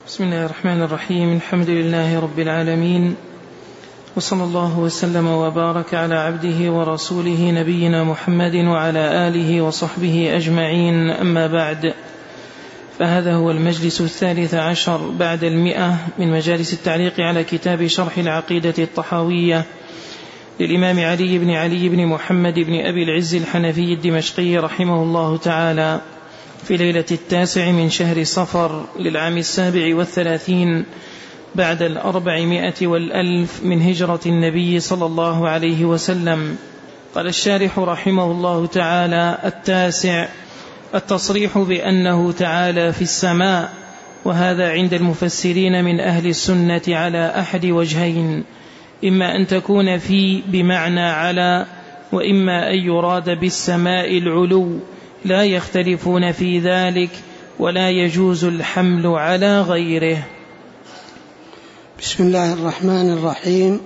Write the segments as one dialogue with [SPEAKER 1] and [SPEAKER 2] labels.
[SPEAKER 1] بسم الله الرحمن الرحيم. الحمد لله رب العالمين، وصلى الله وسلم وبارك على عبده ورسوله نبينا محمد وعلى آله وصحبه أجمعين. أما بعد، فهذا هو المجلس 13 بعد 100 من مجالس التعليق على كتاب شرح العقيدة الطحاوية للإمام علي بن محمد بن أبي العز الحنفي الدمشقي رحمه الله تعالى، في ليلة 9 من شهر صفر للعام 37 بعد 400 من هجرة النبي صلى الله عليه وسلم. قال الشارح رحمه الله تعالى: 9 التصريح بأنه تعالى في السماء، وهذا عند المفسرين من أهل السنة على أحد وجهين: إما أن تكون في بمعنى على، وإما أن يراد بالسماء العلو، لا يختلفون في ذلك، ولا يجوز الحمل على غيره.
[SPEAKER 2] بسم الله الرحمن الرحيم.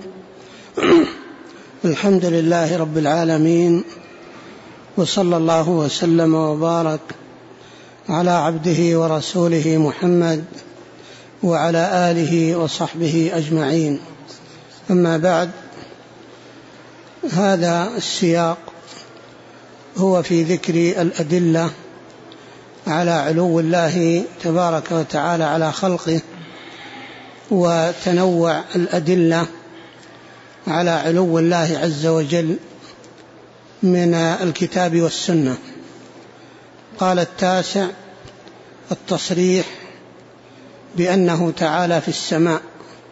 [SPEAKER 2] الحمد لله رب العالمين، وصلى الله وسلم وبارك على عبده ورسوله محمد وعلى آله وصحبه أجمعين. أما بعد، هذا السياق هو في ذكر الأدلة على علو الله تبارك وتعالى على خلقه، وتنوع الأدلة على علو الله عز وجل من الكتاب والسنة. قال 9 التصريح بأنه تعالى في السماء،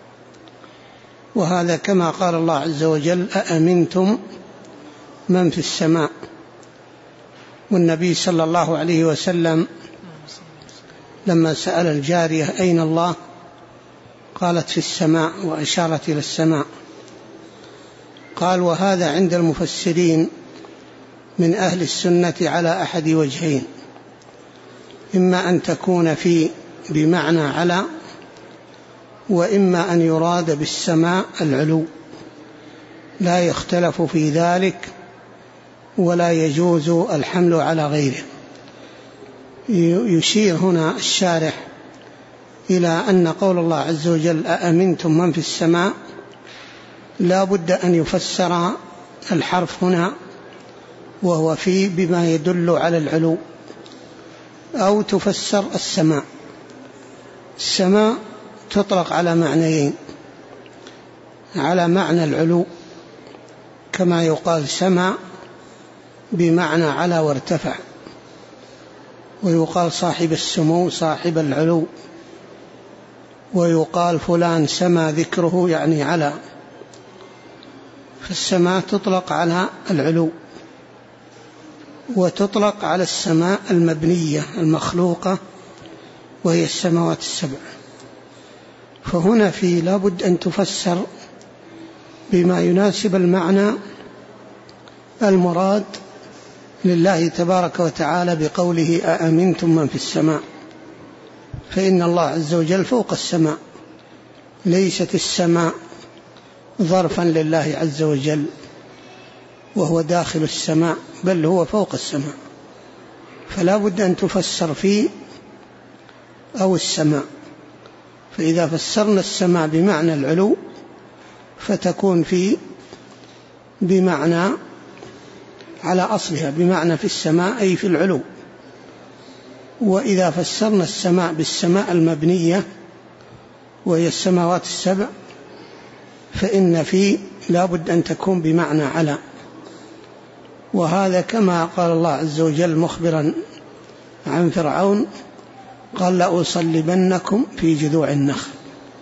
[SPEAKER 2] وهذا كما قال الله عز وجل: أأمنتم من في السماء. والنبي صلى الله عليه وسلم لما سأل الجارية: أين الله؟ قالت: في السماء، وأشارت إلى السماء. قال: وهذا عند المفسرين من أهل السنة على أحد وجهين: إما أن تكون في بمعنى على، وإما أن يراد بالسماء العلو، لا يختلف في ذلك، ولا يجوز الحمل على غيره. يشير هنا الشارح إلى أن قول الله عز وجل: أأمنتم من في السماء، لا بد أن يفسر الحرف هنا وهو في بما يدل على العلو، أو تفسر السماء. السماء تطلق على معنيين: على معنى العلو، كما يقال سما بمعنى على وارتفع، ويقال صاحب السمو صاحب العلو، ويقال فلان سما ذكره يعني على. فالسماء تطلق على العلو، وتطلق على السماء المبنية المخلوقة، وهي السماوات السبع. فهنا في لابد أن تفسر بما يناسب المعنى المراد لله تبارك وتعالى بقوله: أأمنتم من في السماء. فإن الله عز وجل فوق السماء، ليست السماء ظرفا لله عز وجل وهو داخل السماء، بل هو فوق السماء. فلا بد أن تفسر في أو السماء. فإذا فسرنا السماء بمعنى العلو فتكون في بمعنى على أصلها، بمعنى في السماء أي في العلو. وإذا فسرنا السماء بالسماء المبنية وهي السماوات السبع، فإن في لابد أن تكون بمعنى على. وهذا كما قال الله عز وجل مخبرا عن فرعون: قال: لأصلبنكم في جذوع النخل.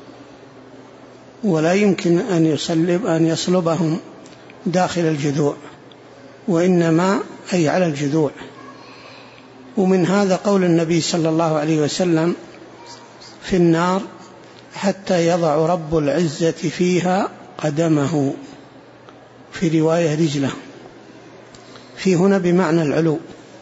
[SPEAKER 2] ولا يمكن أن يصلبهم داخل الجذوع، وإنما أي على الجذوع. ومن هذا قول النبي صلى الله عليه وسلم: في النار حتى يضع رب العزة فيها قدمه، في رواية رجله. في هنا بمعنى العلو،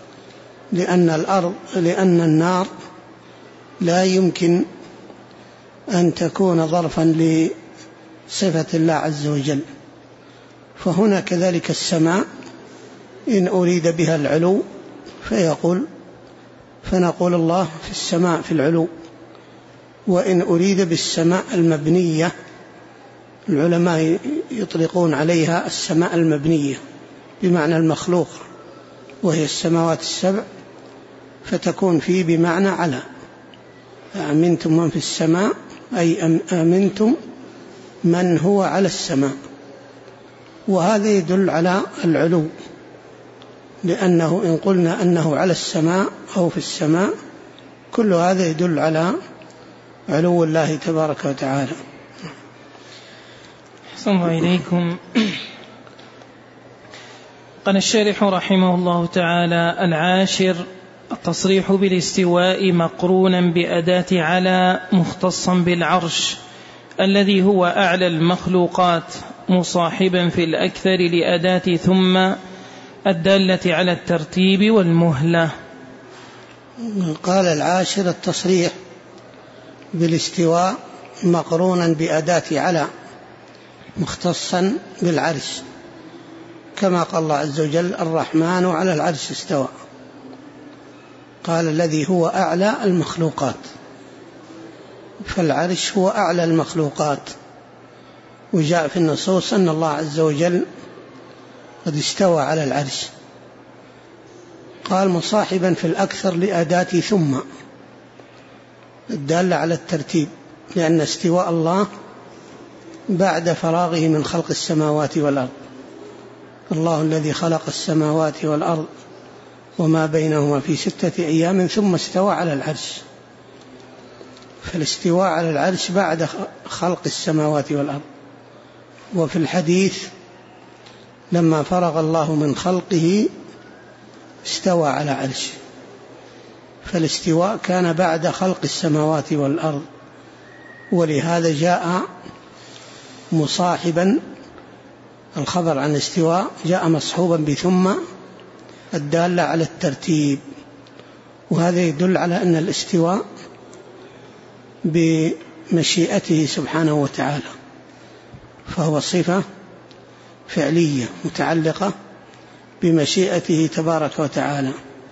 [SPEAKER 2] لأن النار لا يمكن أن تكون ظرفا لصفة الله عز وجل. فهنا كذلك السماء إن أريد بها العلو فنقول الله في السماء في العلو، وإن أريد بالسماء المبنية العلماء يطلقون عليها السماء المبنية بمعنى المخلوق، وهي السماوات السبع، فتكون فيه بمعنى على. أأمنتم من في السماء أي أمنتم من هو على السماء، وهذا يدل على العلو، لأنه إن قلنا أنه على السماء أو في السماء كل هذا يدل على علو الله تبارك وتعالى.
[SPEAKER 1] أحسن الله إليكم. قال الشارح رحمه الله تعالى: العاشر التصريح بالاستواء مقرونا بأداة على مختصا بالعرش الذي هو أعلى المخلوقات، مصاحبا في الأكثر لأداة ثم الدالة على الترتيب والمهلة.
[SPEAKER 2] قال العاشر التصريح بالاستواء مقرونا بأداة على مختصا بالعرش، كما قال الله عز وجل: الرحمن على العرش استوى. قال الذي هو أعلى المخلوقات، فالعرش هو أعلى المخلوقات، وجاء في النصوص أن الله عز وجل قد استوى على العرش. قال مصاحبا في الأكثر لأداة ثم الدالة على الترتيب، لأن استواء الله بعد فراغه من خلق السماوات والأرض. الله الذي خلق السماوات والأرض وما بينهما في 6 أيام ثم استوى على العرش، فالاستواء على العرش بعد خلق السماوات والأرض. وفي الحديث: لما فرغ الله من خلقه استوى على عرشه، فالاستواء كان بعد خلق السماوات والأرض، ولهذا جاء مصاحبا الخبر عن الاستواء جاء مصحوبا بثم الدالة على الترتيب، وهذا يدل على أن الاستواء بمشيئته سبحانه وتعالى، فهو صفة فعلية متعلقة بمشيئته تبارك وتعالى.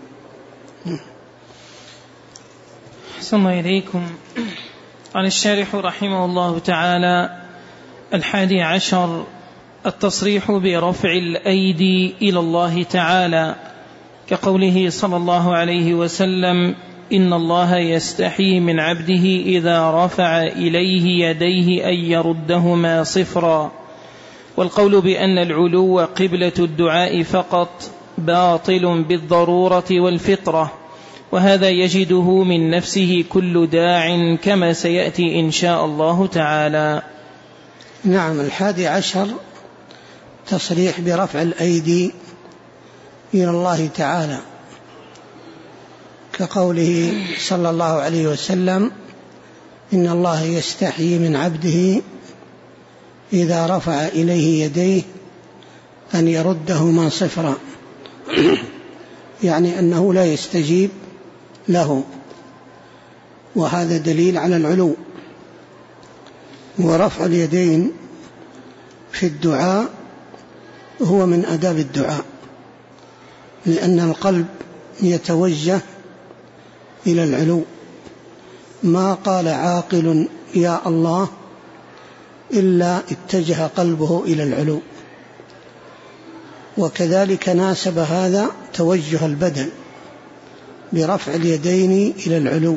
[SPEAKER 1] أحسن الله إليكم. قال الشارح رحمه الله تعالى: 11 التصريح برفع الأيدي إلى الله تعالى، كقوله صلى الله عليه وسلم: إن الله يستحي من عبده إذا رفع إليه يديه أن يردهما صفرا. والقول بأن العلو قبلة الدعاء فقط باطل بالضرورة والفطرة، وهذا يجده من نفسه كل داع كما سيأتي إن شاء الله تعالى.
[SPEAKER 2] نعم. 11 تصريح برفع الأيدي إلى الله تعالى، كقوله صلى الله عليه وسلم: إن الله يستحيي من عبده إذا رفع إليه يديه أن يردهما صفرا، يعني أنه لا يستجيب له، وهذا دليل على العلو. ورفع اليدين في الدعاء هو من آداب الدعاء، لأن القلب يتوجه إلى العلو. ما قال عاقل يا الله إلا اتجه قلبه إلى العلو، وكذلك ناسب هذا توجه البدن برفع اليدين إلى العلو،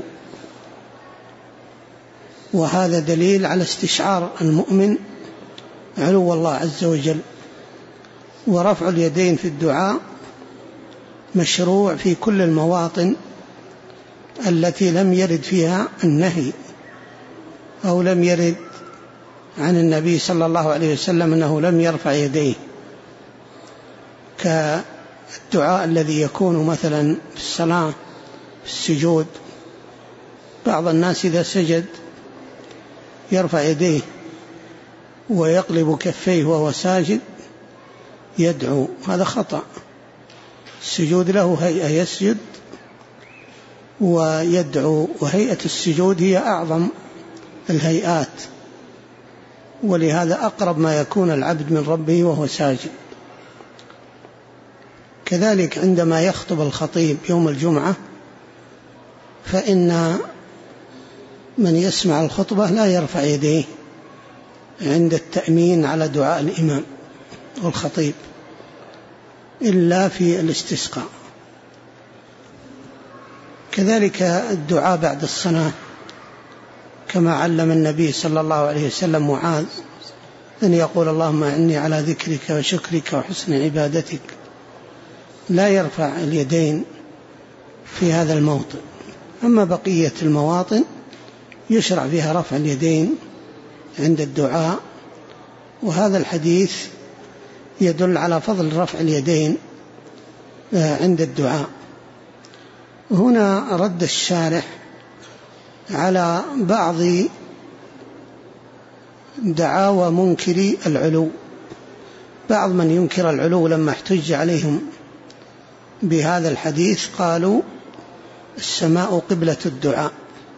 [SPEAKER 2] وهذا دليل على استشعار المؤمن علو الله عز وجل. ورفع اليدين في الدعاء مشروع في كل المواطن التي لم يرد فيها النهي أو لم يرد عن النبي صلى الله عليه وسلم أنه لم يرفع يديه، كالدعاء الذي يكون مثلا في الصلاة في السجود. بعض الناس إذا سجد يرفع يديه ويقلب كفيه وهو ساجد يدعو، هذا خطأ. السجود له هيئة يسجد ويدعو، وهيئة السجود هي أعظم الهيئات، ولهذا أقرب ما يكون العبد من ربه وهو ساجد. كذلك عندما يخطب الخطيب يوم الجمعة فإن من يسمع الخطبة لا يرفع يديه عند التأمين على دعاء الإمام والخطيب إلا في الاستسقاء. كذلك الدعاء بعد الصلاة كما علم النبي صلى الله عليه وسلم معاذ أن يقول اللهم أعني على ذكرك وشكرك وحسن عبادتك، لا يرفع اليدين في هذا الموطن. أما بقية المواطن يشرع فيها رفع اليدين عند الدعاء، وهذا الحديث يدل على فضل رفع اليدين عند الدعاء. هنا رد الشارح على بعض دعاوى منكري العلو. بعض من ينكر العلو لما احتج عليهم بهذا الحديث قالوا السماء قبلة الدعاء،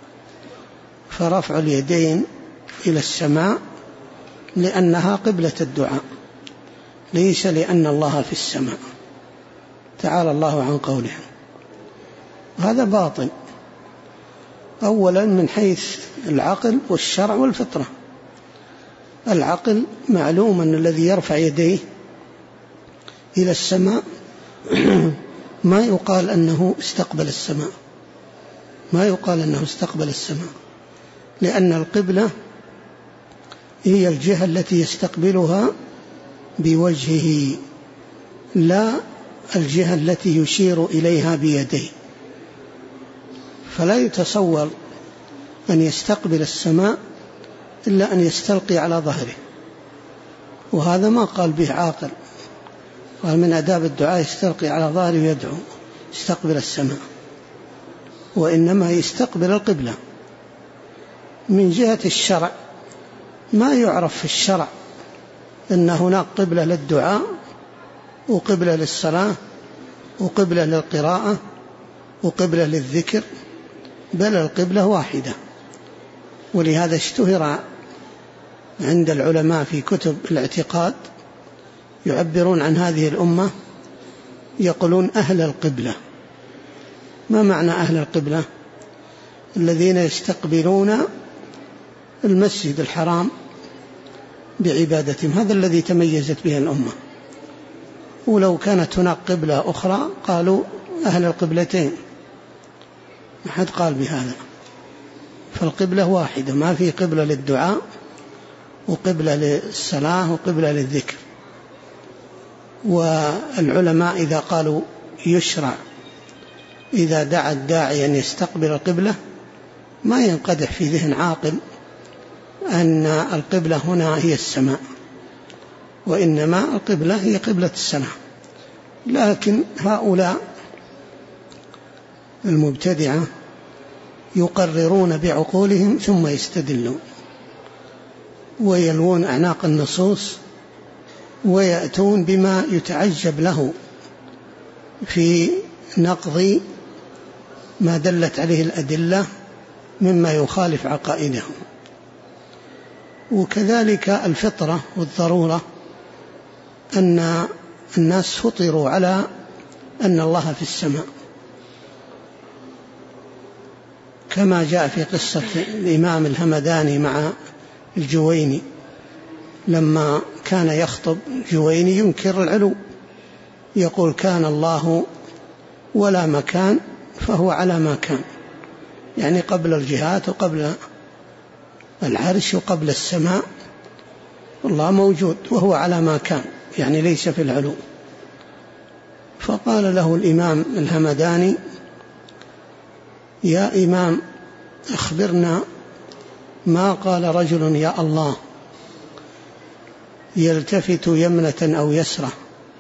[SPEAKER 2] فرفع اليدين إلى السماء لأنها قبلة الدعاء، ليس لأن الله في السماء، تعالى الله عن قولهم. هذا باطل، أولا من حيث العقل والشرع والفطرة. العقل معلوم أن الذي يرفع يديه إلى السماء ما يقال أنه استقبل السماء، ما يقال أنه استقبل السماء، لأن القبلة هي الجهة التي يستقبلها بوجهه، لا الجهة التي يشير إليها بيديه. فلا يتصور أن يستقبل السماء إلا أن يستلقي على ظهره، وهذا ما قال به عاقل. قال من آداب الدعاء يستلقي على ظهره ويدعو، يستقبل السماء، وإنما يستقبل القبلة. من جهة الشرع ما يعرف في الشرع أن هناك قبلة للدعاء وقبلة للصلاة وقبلة للقراءة وقبلة للذكر، بل القبلة واحدة. ولهذا اشتهر عند العلماء في كتب الاعتقاد يعبرون عن هذه الأمة، يقولون أهل القبلة. ما معنى أهل القبلة؟ الذين يستقبلون المسجد الحرام بعبادتهم، هذا الذي تميزت به الأمة. ولو كانت هناك قبلة أخرى قالوا أهل القبلتين، ما حد قال بهذا. فالقبلة واحدة، ما في قبلة للدعاء وقبلة للصلاة وقبلة للذكر. والعلماء إذا قالوا يشرع إذا دعا الداعي أن يستقبل القبلة، ما ينقدح في ذهن عاقل أن القبلة هنا هي السماء، وإنما القبلة هي قبلة السماء. لكن هؤلاء المبتدعة يقررون بعقولهم ثم يستدلون ويلوون أعناق النصوص ويأتون بما يتعجب له في نقض ما دلت عليه الأدلة مما يخالف عقائدهم. وكذلك الفطرة والضرورة، أن الناس فطروا على أن الله في السماء، كما جاء في قصة الإمام الهمداني مع الجويني لما كان يخطب الجويني ينكر العلو، يقول كان الله ولا مكان فهو على ما كان، يعني قبل الجهات وقبل العرش وقبل السماء الله موجود وهو على ما كان، يعني ليس في العلو. فقال له الإمام الهمداني يا إمام أخبرنا ما قال رجل يا الله يلتفت يمنة أو يسرة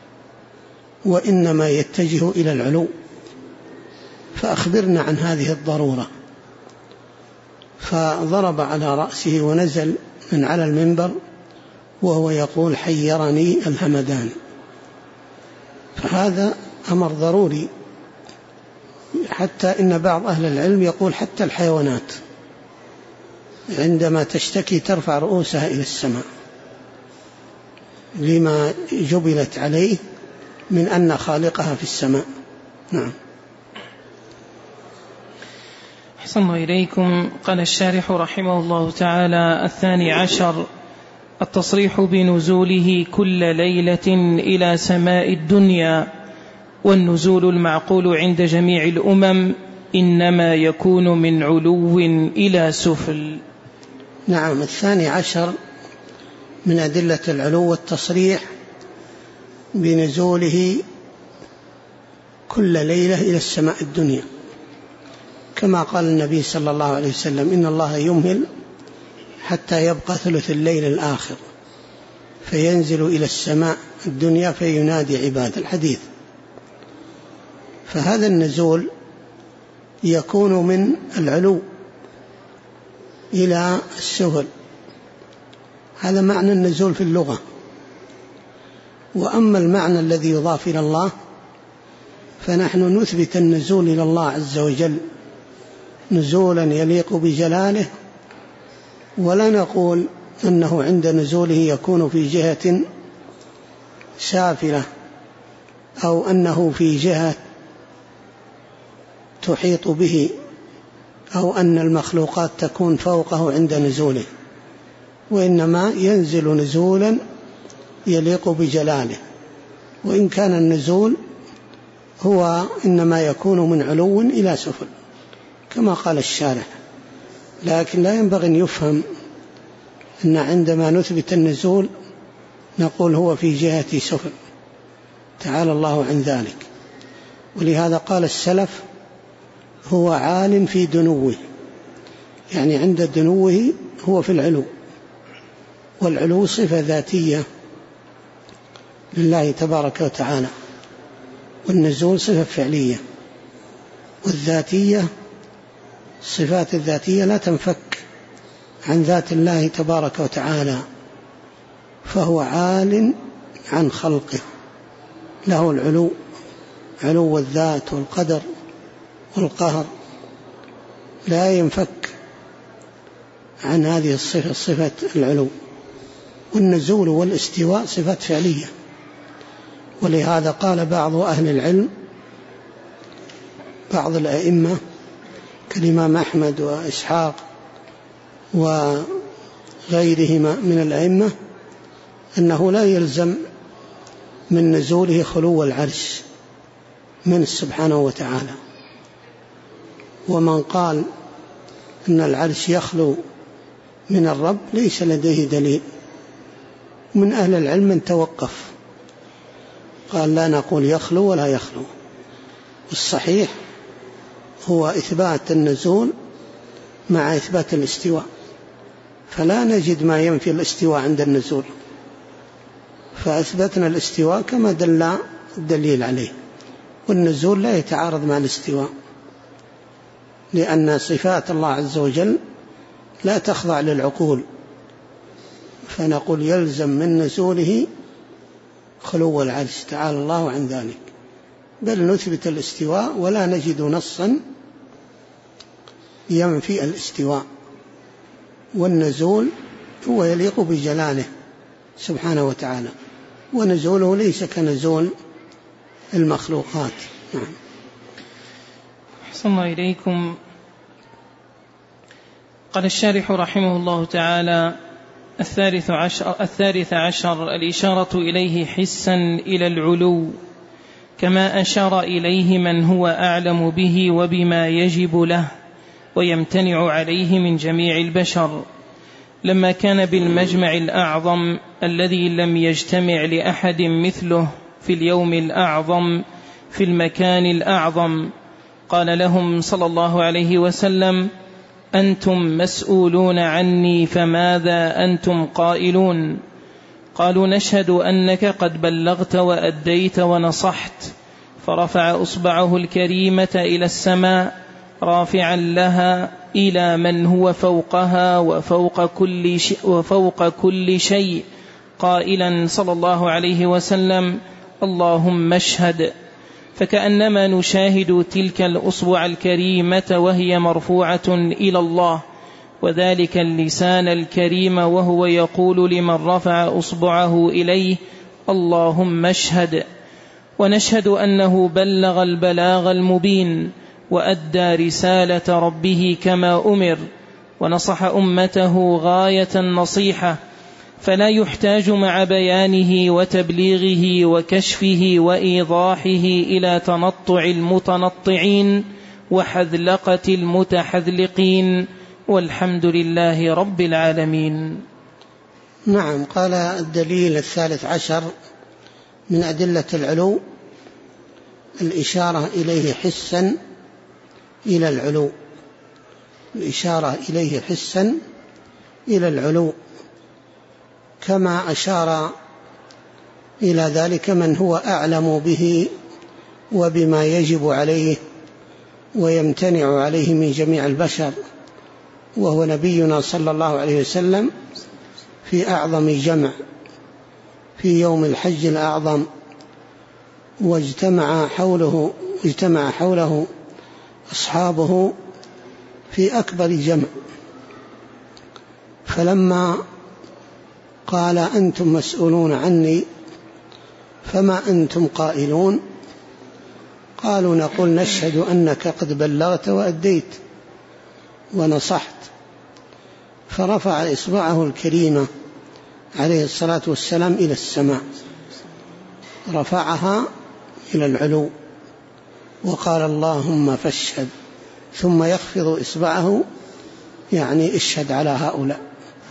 [SPEAKER 2] وإنما يتجه إلى العلو، فأخبرنا عن هذه الضرورة. فضرب على رأسه ونزل من على المنبر وهو يقول حيرني الهمدان. فهذا أمر ضروري، حتى إن بعض أهل العلم يقول حتى الحيوانات عندما تشتكي ترفع رؤوسها إلى السماء لما جبلت عليه من أن خالقها في السماء. نعم.
[SPEAKER 1] أحسن إليكم. قال الشارح رحمه الله تعالى: 12 التصريح بنزوله كل ليلة إلى سماء الدنيا، والنزول المعقول عند جميع الأمم إنما يكون من علو إلى سفل.
[SPEAKER 2] نعم، 12 من أدلة العلو والتصريح بنزوله كل ليلة إلى السماء الدنيا، كما قال النبي صلى الله عليه وسلم: إن الله يمهل حتى يبقى ثلث الليل الآخر فينزل إلى السماء الدنيا فينادي عباد الحديث. فهذا النزول يكون من العلو إلى السفل، هذا معنى النزول في اللغة. وأما المعنى الذي يضاف إلى الله فنحن نثبت النزول إلى الله عز وجل نزولا يليق بجلاله، ولا نقول أنه عند نزوله يكون في جهة سافلة أو أنه في جهة تحيط به أو أن المخلوقات تكون فوقه عند نزوله، وإنما ينزل نزولا يليق بجلاله. وإن كان النزول هو إنما يكون من علو إلى سفل كما قال الشارح، لكن لا ينبغي أن يفهم أن عندما نثبت النزول نقول هو في جهة سفل، تعالى الله عن ذلك. ولهذا قال السلف: هو عال في دنوه، يعني عند دنوه هو في العلو، والعلو صفة ذاتية لله تبارك وتعالى، والنزول صفة فعلية، والذاتية الصفات الذاتية لا تنفك عن ذات الله تبارك وتعالى، فهو عال عن خلقه، له العلو، علو الذات والقدر والقهر، لا ينفك عن هذه الصفة، صفة العلو. والنزول والاستواء صفات فعلية، ولهذا قال بعض أهل العلم، بعض الأئمة كالإمام أحمد وإسحاق وغيرهما من الأئمة، أنه لا يلزم من نزوله خلو العرش منه سبحانه وتعالى. ومن قال أن العرش يخلو من الرب ليس لديه دليل. من أهل العلم من توقف قال: لا نقول يخلو ولا يخلو، والصحيح هو إثبات النزول مع إثبات الاستواء، فلا نجد ما ينفي الاستواء عند النزول، فأثبتنا الاستواء كما دل الدليل عليه، والنزول لا يتعارض مع الاستواء، لأن صفات الله عز وجل لا تخضع للعقول، فنقول يلزم من نزوله خلو العرش تعالى الله عن ذلك، بل نثبت الاستواء ولا نجد نصا ينفي الاستواء. والنزول هو يليق بجلاله سبحانه وتعالى، ونزوله ليس كنزول المخلوقات. نعم.
[SPEAKER 1] أحسن الله إليكم. قال الشارح رحمه الله تعالى: 13 الإشارة إليه حسا إلى العلو، كما أشار إليه من هو أعلم به وبما يجب له ويمتنع عليه من جميع البشر، لما كان بالمجمع الأعظم الذي لم يجتمع لأحد مثله في اليوم الأعظم في المكان الأعظم، قال لهم صلى الله عليه وسلم: أنتم مسؤولون عني فماذا أنتم قائلون؟ قالوا: نشهد أنك قد بلغت وأديت ونصحت. فرفع أصبعه الكريمة إلى السماء رافعا لها إلى من هو فوقها وفوق كل شيء، قائلا صلى الله عليه وسلم: اللهم اشهد. فكأنما نشاهد تلك الأصبع الكريمة وهي مرفوعة إلى الله، وذلك اللسان الكريم وهو يقول لمن رفع أصبعه إليه: اللهم اشهد. ونشهد أنه بلغ البلاغ المبين، وأدى رسالة ربه كما أمر، ونصح أمته غاية النصيحة، فلا يحتاج مع بيانه وتبليغه وكشفه وإيضاحه إلى تنطع المتنطعين وحذلقة المتحذلقين، والحمد لله رب العالمين.
[SPEAKER 2] نعم. قال الدليل 13 من أدلة العلو الإشارة إليه حسا إلى العلو، الإشارة إليه حسا إلى العلو، كما أشار إلى ذلك من هو أعلم به وبما يجب عليه ويمتنع عليه من جميع البشر، وهو نبينا صلى الله عليه وسلم في أعظم جمع في يوم الحج الأعظم، واجتمع حوله أصحابه في أكبر جمع. فلما قال أنتم مسؤولون عني فما أنتم قائلون، قالوا نقول نشهد أنك قد بلغت وأديت ونصحت. فرفع إصبعه الكريمة عليه الصلاة والسلام إلى السماء، رفعها إلى العلو وقال اللهم فاشهد، ثم يخفض إصبعه يعني اشهد على هؤلاء.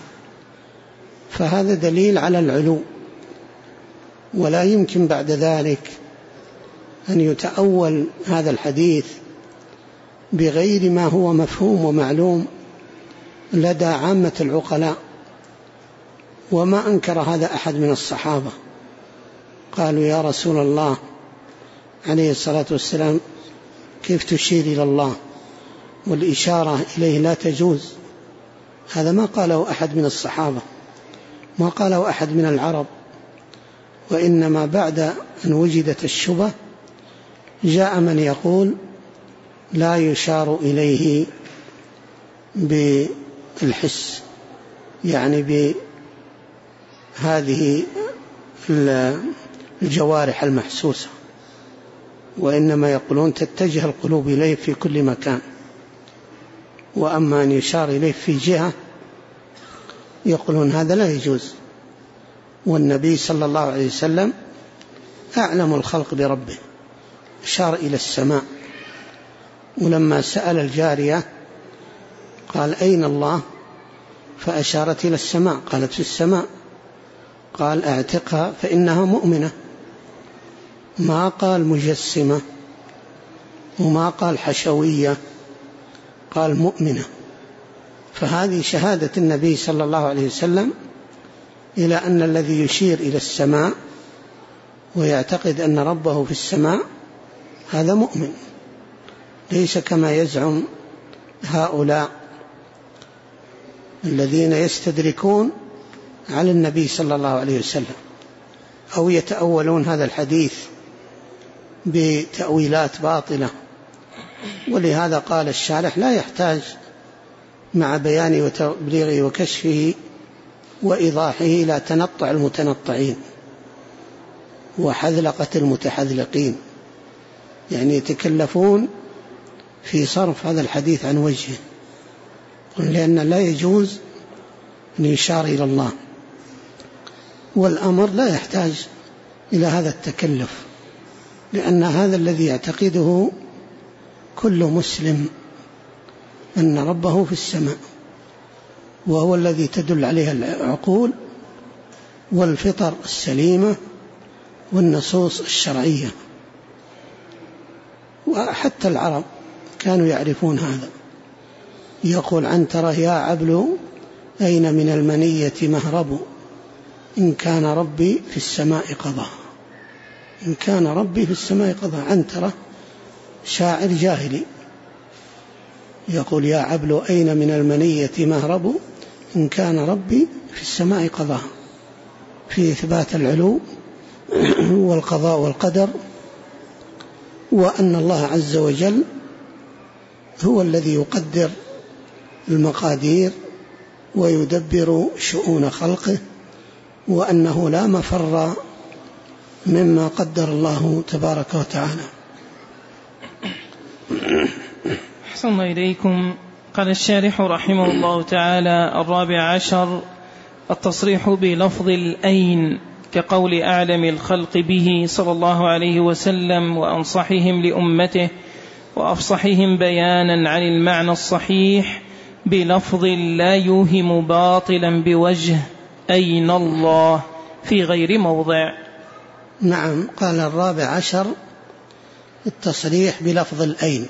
[SPEAKER 2] فهذا دليل على العلو، ولا يمكن بعد ذلك أن يتأول هذا الحديث بغير ما هو مفهوم ومعلوم لدى عامة العقلاء. وما أنكر هذا أحد من الصحابة، قالوا يا رسول الله عليه الصلاة والسلام كيف تشير إلى الله والإشارة إليه لا تجوز؟ هذا ما قاله أحد من الصحابة، ما قاله أحد من العرب، وإنما بعد أن وجدت الشبهة جاء من يقول لا يشار إليه بالحس، يعني بهذه الجوارح المحسوسة، وإنما يقولون تتجه القلوب إليه في كل مكان. وأما أن يشار إليه في جهة يقولون هذا لا يجوز. والنبي صلى الله عليه وسلم أعلم الخلق بربه، أشار إلى السماء. ولما سأل الجارية قال أين الله؟ فأشارت إلى السماء، قالت في السماء. قال اعتقها فإنها مؤمنة، ما قال مجسمة وما قال حشوية، قال مؤمنة. فهذه شهادة النبي صلى الله عليه وسلم إلى أن الذي يشير إلى السماء ويعتقد أن ربه في السماء هذا مؤمن، ليس كما يزعم هؤلاء الذين يستدركون على النبي صلى الله عليه وسلم أو يتأولون هذا الحديث بتأويلات باطلة. ولهذا قال الشارح لا يحتاج مع بيانه وتبليغه وكشفه وإيضاحه إلى تنطع المتنطعين وحذلقة المتحذلقين، يعني يتكلفون في صرف هذا الحديث عن وجهه، لأن لا يجوز أن يشار إلى الله، والأمر لا يحتاج إلى هذا التكلف، لأن هذا الذي يعتقده كل مسلم أن ربه في السماء، وهو الذي تدل عليه العقول والفطر السليمة والنصوص الشرعية. وحتى العرب كانوا يعرفون هذا. يقول عنترة يا عبل أين من المنية مهرب، إن كان ربي في السماء قضى، إن كان ربي في السماء قضى. عنترة شاعر جاهلي يقول يا عبل أين من المنية مهرب، إن كان ربي في السماء قضى، في إثبات العلو والقضاء والقدر، وأن الله عز وجل هو الذي يقدر المقادير ويدبر شؤون خلقه، وأنه لا مفر مما قدر الله تبارك وتعالى.
[SPEAKER 1] أحسن إليكم. قال الشارح رحمه الله تعالى: 14 التصريح بلفظ الأين، كقول أعلم الخلق به صلى الله عليه وسلم وأنصحهم لأمته وأفصحهم بيانا عن المعنى الصحيح بلفظ لا يوهم باطلا بوجه أين الله في غير موضع.
[SPEAKER 2] نعم. قال 14 التصريح بلفظ الأين،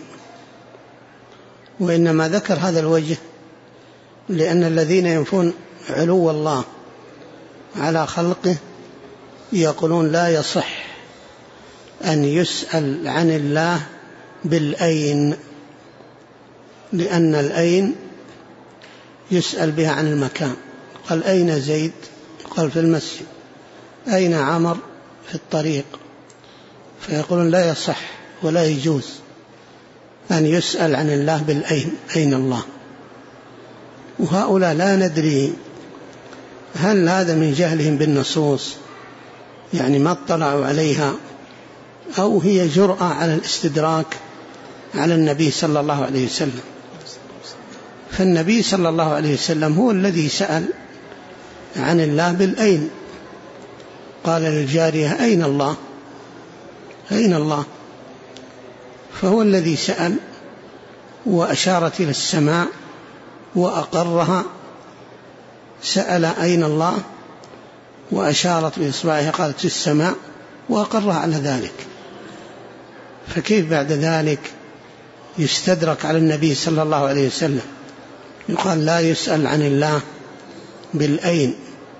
[SPEAKER 2] وإنما ذكر هذا الوجه لأن الذين ينفون علو الله على خلقه يقولون لا يصح أن يسأل عن الله بالأين، لأن الأين يسأل بها عن المكان. قال أين زيد؟ قال في المسجد. أين عمر؟ في الطريق. فيقولون لا يصح ولا يجوز أن يسأل عن الله بالأين، أين الله. وهؤلاء لا ندري هل هذا من جهلهم بالنصوص، يعني ما اطلعوا عليها، أو هي جرأة على الاستدراك على النبي صلى الله عليه وسلم. فالنبي صلى الله عليه وسلم هو الذي سأل عن الله بالأين. قال للجارية أين الله؟ أين الله؟ فهو الذي سأل، وأشارت إلى السماء وأقرها. سأل أين الله وأشارت بإصبعها قالت في السماء وأقرها على ذلك. فكيف بعد ذلك يستدرك على النبي صلى الله عليه وسلم يقال لا يسأل عن الله بالأين؟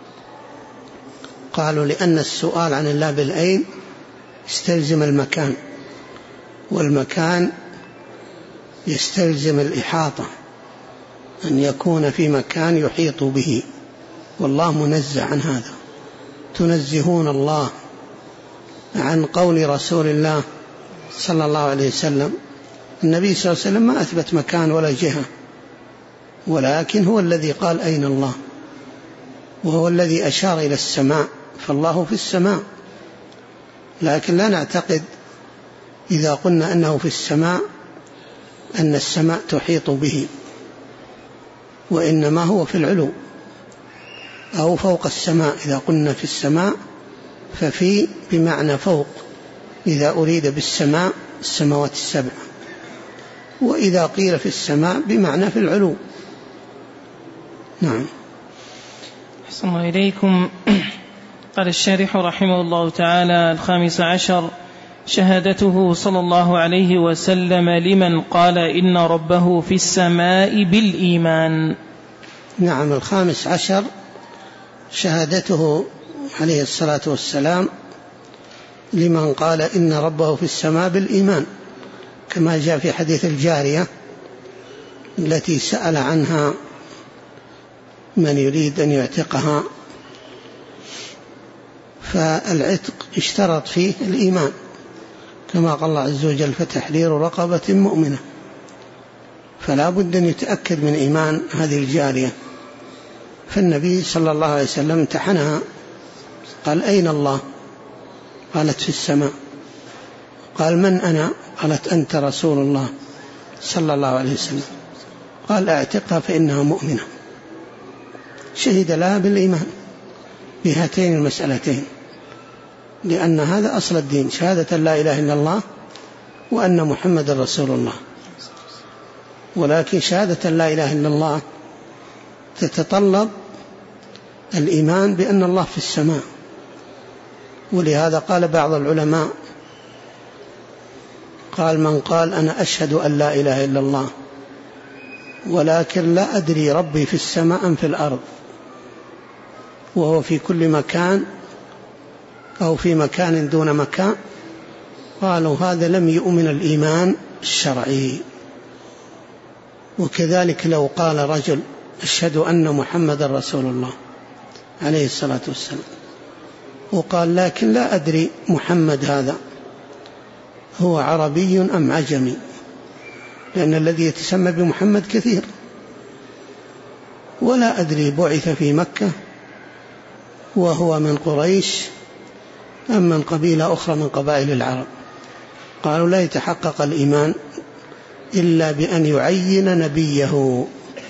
[SPEAKER 2] قالوا لأن السؤال عن الله بالأين يستلزم المكان، والمكان يستلزم الإحاطة، أن يكون في مكان يحيط به، والله منزه عن هذا. تنزهون الله عن قول رسول الله صلى الله عليه وسلم. النبي صلى الله عليه وسلم ما أثبت مكان ولا جهة، ولكن هو الذي قال أين الله، وهو الذي أشار إلى السماء، فالله في السماء. لكن لا نعتقد إذا قلنا أنه في السماء أن السماء تحيط به، وإنما هو في العلو أو فوق السماء. إذا قلنا في السماء ففي بمعنى فوق، إذا أريد بالسماء السماوات السبع، وإذا قيل في السماء بمعنى في العلو. نعم.
[SPEAKER 1] أحسن الله إليكم. قال الشارح رحمه الله تعالى: 15 شهادته صلى الله عليه وسلم لمن قال إن ربه في السماء بالإيمان.
[SPEAKER 2] نعم. 15 شهادته عليه الصلاة والسلام لمن قال إن ربه في السماء بالإيمان، كما جاء في حديث الجارية التي سأل عنها من يريد أن يعتقها، فالعتق اشترط فيه الإيمان، كما قال الله عز وجل: فتحرير رقبة مؤمنة. فلا بد أن يتأكد من إيمان هذه الجارية. فالنبي صلى الله عليه وسلم امتحنها، قال: أين الله؟ قالت: في السماء. قال: من أنا؟ قالت: أنت رسول الله صلى الله عليه وسلم. قال: اعتقها فإنها مؤمنة. شهد لها بالإيمان بهاتين المسألتين، لأن هذا أصل الدين، شهادة لا إله إلا الله وأن محمد رسول الله. ولكن شهادة لا إله إلا الله تتطلب الإيمان بأن الله في السماء. ولهذا قال بعض العلماء، قال: من قال أنا أشهد أن لا إله إلا الله ولكن لا أدري ربي في السماء أم في الأرض، وهو في كل مكان أو في مكان دون مكان، قالوا هذا لم يؤمن الإيمان الشرعي. وكذلك لو قال رجل: أشهد أن محمد رسول الله عليه الصلاة والسلام، وقال: لكن لا أدري محمد هذا هو عربي أم عجمي، لأن الذي يتسمى بمحمد كثير، ولا أدري بعث في مكة وهو من قريش أم من قبيلة أخرى من قبائل العرب. قالوا لا يتحقق الإيمان إلا بأن يعين نبيه،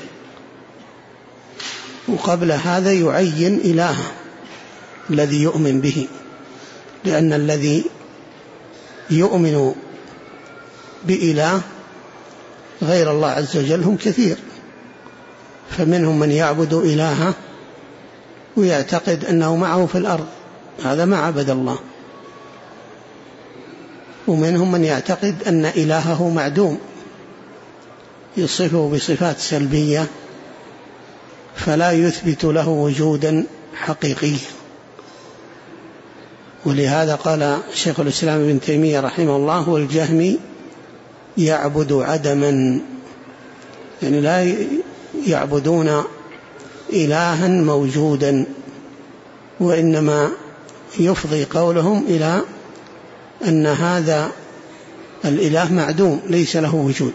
[SPEAKER 2] وقبل هذا يعين إلهه الذي يؤمن به، لأن الذي يؤمن بإله غير الله عز وجل هم كثير، فمنهم من يعبد إلهه ويعتقد أنه معه في الأرض، هذا ما عبد الله، ومنهم من يعتقد أن إلهه معدوم يصفه بصفات سلبية فلا يثبت له وجودا حقيقيا. ولهذا قال شيخ الإسلام ابن تيمية رحمه الله: والجهمي يعبد عدما، يعني لا يعبدون إلها موجودا، وإنما يفضي قولهم إلى أن هذا الإله معدوم ليس له وجود.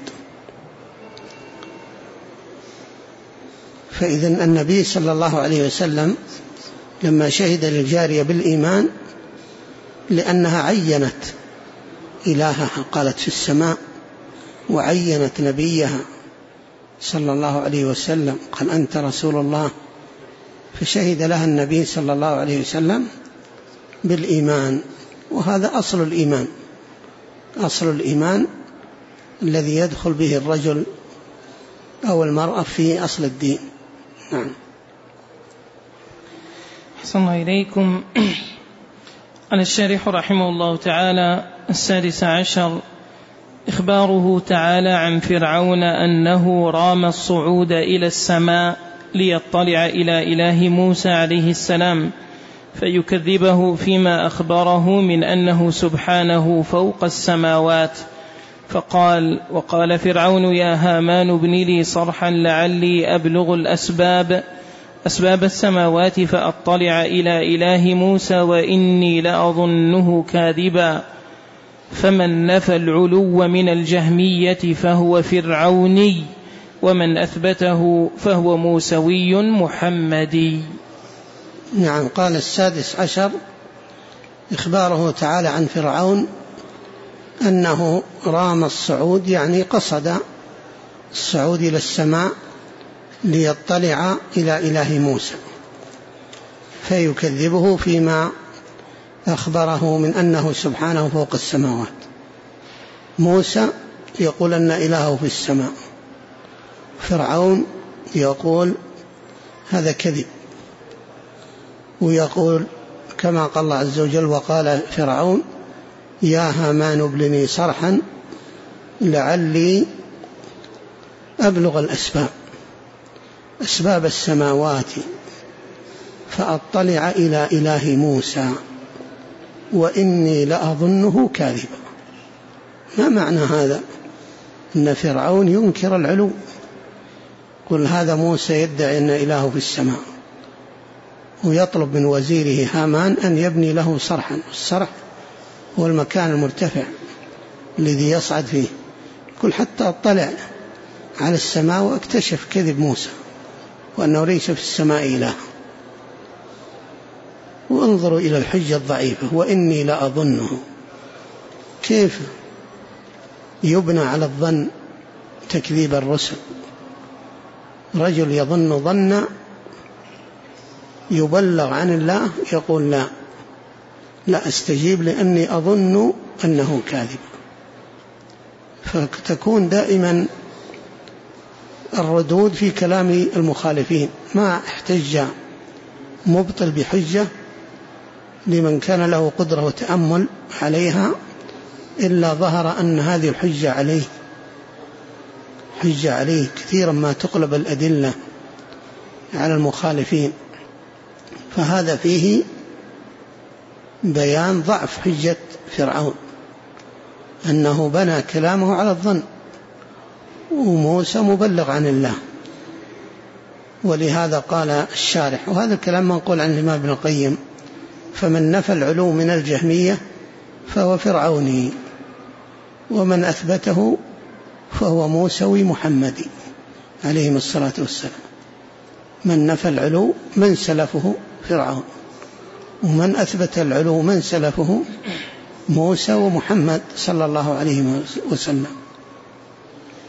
[SPEAKER 2] فإذا النبي صلى الله عليه وسلم لما شهد للجارية بالإيمان لأنها عينت إلهها، قالت في السماء، وعينت نبيها صلى الله عليه وسلم، قال: أنت رسول الله، فشهد لها النبي صلى الله عليه وسلم بالإيمان. وهذا أصل الإيمان، أصل الإيمان الذي يدخل به الرجل أو المرأة في أصل الدين. نعم.
[SPEAKER 1] أحسن إليكم. قال الشارح رحمه الله تعالى: 16 إخباره تعالى عن فرعون أنه رام الصعود إلى السماء ليطلع إلى إله موسى عليه السلام فيكذبه فيما أخبره من أنه سبحانه فوق السماوات، فقال: وقال فرعون يا هامان ابن لي صرحا لعلي أبلغ أسباب السماوات فأطلع إلى إله موسى وإني لأظنه كاذبا. فمن نفى العلو من الجهمية فهو فرعوني، ومن أثبته فهو موسوي محمدي.
[SPEAKER 2] نعم. قال 16 إخباره تعالى عن فرعون أنه رام الصعود، يعني قصد الصعود إلى السماء ليطلع إلى إله موسى فيكذبه فيما أخبره من أنه سبحانه فوق السماوات. موسى يقول أن إلهه في السماء، فرعون يقول هذا كذب، ويقول كما قال الله عز وجل: وقال فرعون يا هامان ابن لي صرحا لعلي أبلغ أسباب السماوات فأطلع إلى إله موسى وإني لأظنه كاذبا. ما معنى هذا؟ إن فرعون ينكر العلو، قل هذا موسى يدعي أن إله في السماء، ويطلب من وزيره هامان أن يبني له صرحا. الصرح هو المكان المرتفع الذي يصعد فيه، يقول حتى أطلع على السماء واكتشف كذب موسى وأنه ليس في السماء إله. وانظروا إلى الحجة الضعيفة: وإني لأظنه. كيف يبنى على الظن تكذيب الرسل؟ رجل يظن ظن يبلغ عن الله يقول لا أستجيب لأني أظن أنه كاذب. فتكون دائما الردود في كلام المخالفين، ما احتج مبطل بحجة لمن كان له قدرة وتأمل عليها إلا ظهر أن هذه الحجة عليه كثيرا ما تقلب الأدلة على المخالفين. فهذا فيه بيان ضعف حجة فرعون، أنه بنى كلامه على الظن، وموسى مبلغ عن الله. ولهذا قال الشارح، وهذا الكلام منقول عن الإمام ابن القيم: فمن نفى العلو من الجهمية فهو فرعوني، ومن أثبته فهو موسوي محمدي عليهم الصلاة والسلام. من نفى العلو من سلفه فرعون، ومن أثبت العلو من سلفه موسى ومحمد صلى الله عليه وسلم.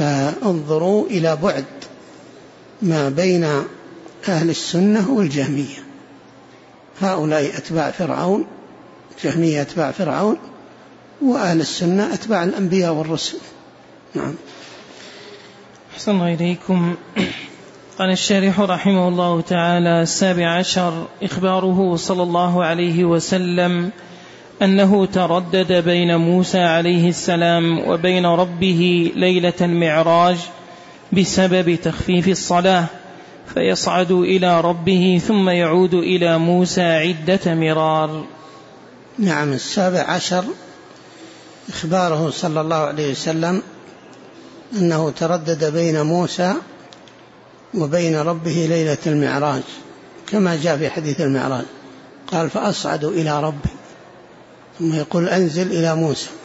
[SPEAKER 2] فانظروا إلى بعد ما بين أهل السنة والجهمية. هؤلاء أتباع فرعون، جهمية أتباع فرعون، وأهل السنة أتباع الأنبياء والرسل. نعم.
[SPEAKER 1] أحسن الله إليكم. قال الشارح رحمه الله تعالى: 17 إخباره صلى الله عليه وسلم أنه تردد بين موسى عليه السلام وبين ربه ليلة المعراج بسبب تخفيف الصلاة، فيصعد إلى ربه ثم يعود إلى موسى عدة مرار.
[SPEAKER 2] نعم. 17 إخباره صلى الله عليه وسلم أنه تردد بين موسى وبين ربه ليلة المعراج، كما جاء في حديث المعراج، قال: فأصعد إلى ربي، ثم يقول: أنزل إلى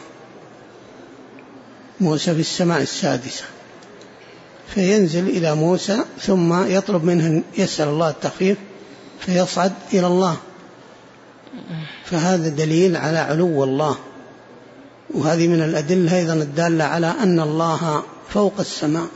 [SPEAKER 2] موسى في السماء السادسة، فينزل إلى موسى ثم يطلب منه، يسأل الله التخفيف، فيصعد إلى الله. فهذا دليل على علو الله، وهذه من الأدلة أيضا الدالة على أن الله فوق السماء،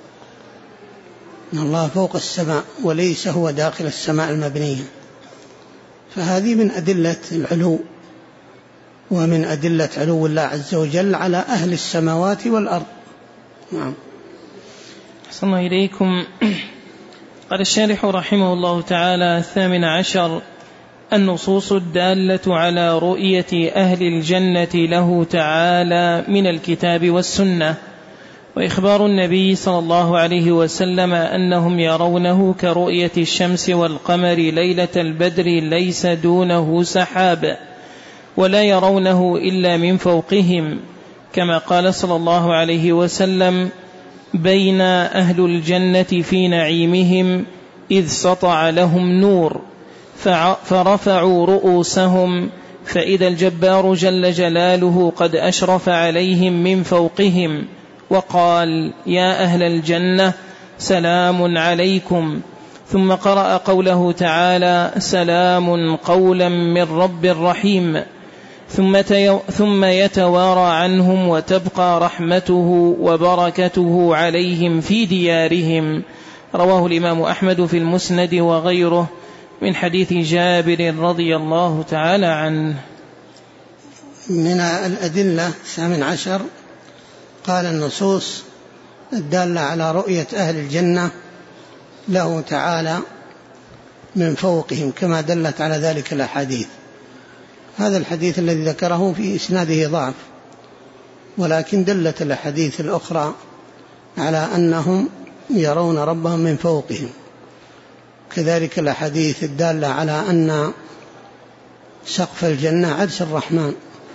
[SPEAKER 2] أن الله فوق السماء وليس هو داخل السماء المبنية. فهذه من أدلة العلو، ومن أدلة علو الله عز وجل على أهل السماوات والأرض. نعم.
[SPEAKER 1] أحسن الله إليكم. قال الشارح رحمه الله تعالى: 18 النصوص الدالة على رؤية أهل الجنة له تعالى من الكتاب والسنة، وإخبار النبي صلى الله عليه وسلم أنهم يرونه كرؤية الشمس والقمر ليلة البدر ليس دونه سحاب، ولا يرونه إلا من فوقهم، كما قال صلى الله عليه وسلم: بين أهل الجنة في نعيمهم إذ سطع لهم نور فرفعوا رؤوسهم فإذا الجبار جل جلاله قد أشرف عليهم من فوقهم وقال: يا أهل الجنة سلام عليكم. ثم قرأ قوله تعالى: سلام قولا من رب رحيم، ثم يتوارى عنهم وتبقى رحمته وبركته عليهم في ديارهم. رواه الإمام أحمد في المسند وغيره من حديث جابر رضي الله تعالى عنه.
[SPEAKER 2] من الأدلة 18 قال: النصوص الدالة على رؤية أهل الجنة له تعالى من فوقهم، كما دلت على ذلك الأحاديث. هذا الحديث الذي ذكره في إسناده ضعف، ولكن دلت الأحاديث الأخرى على أنهم يرون ربهم من فوقهم، كذلك الأحاديث الدالة على أن سقف الجنة عرش الرحمن،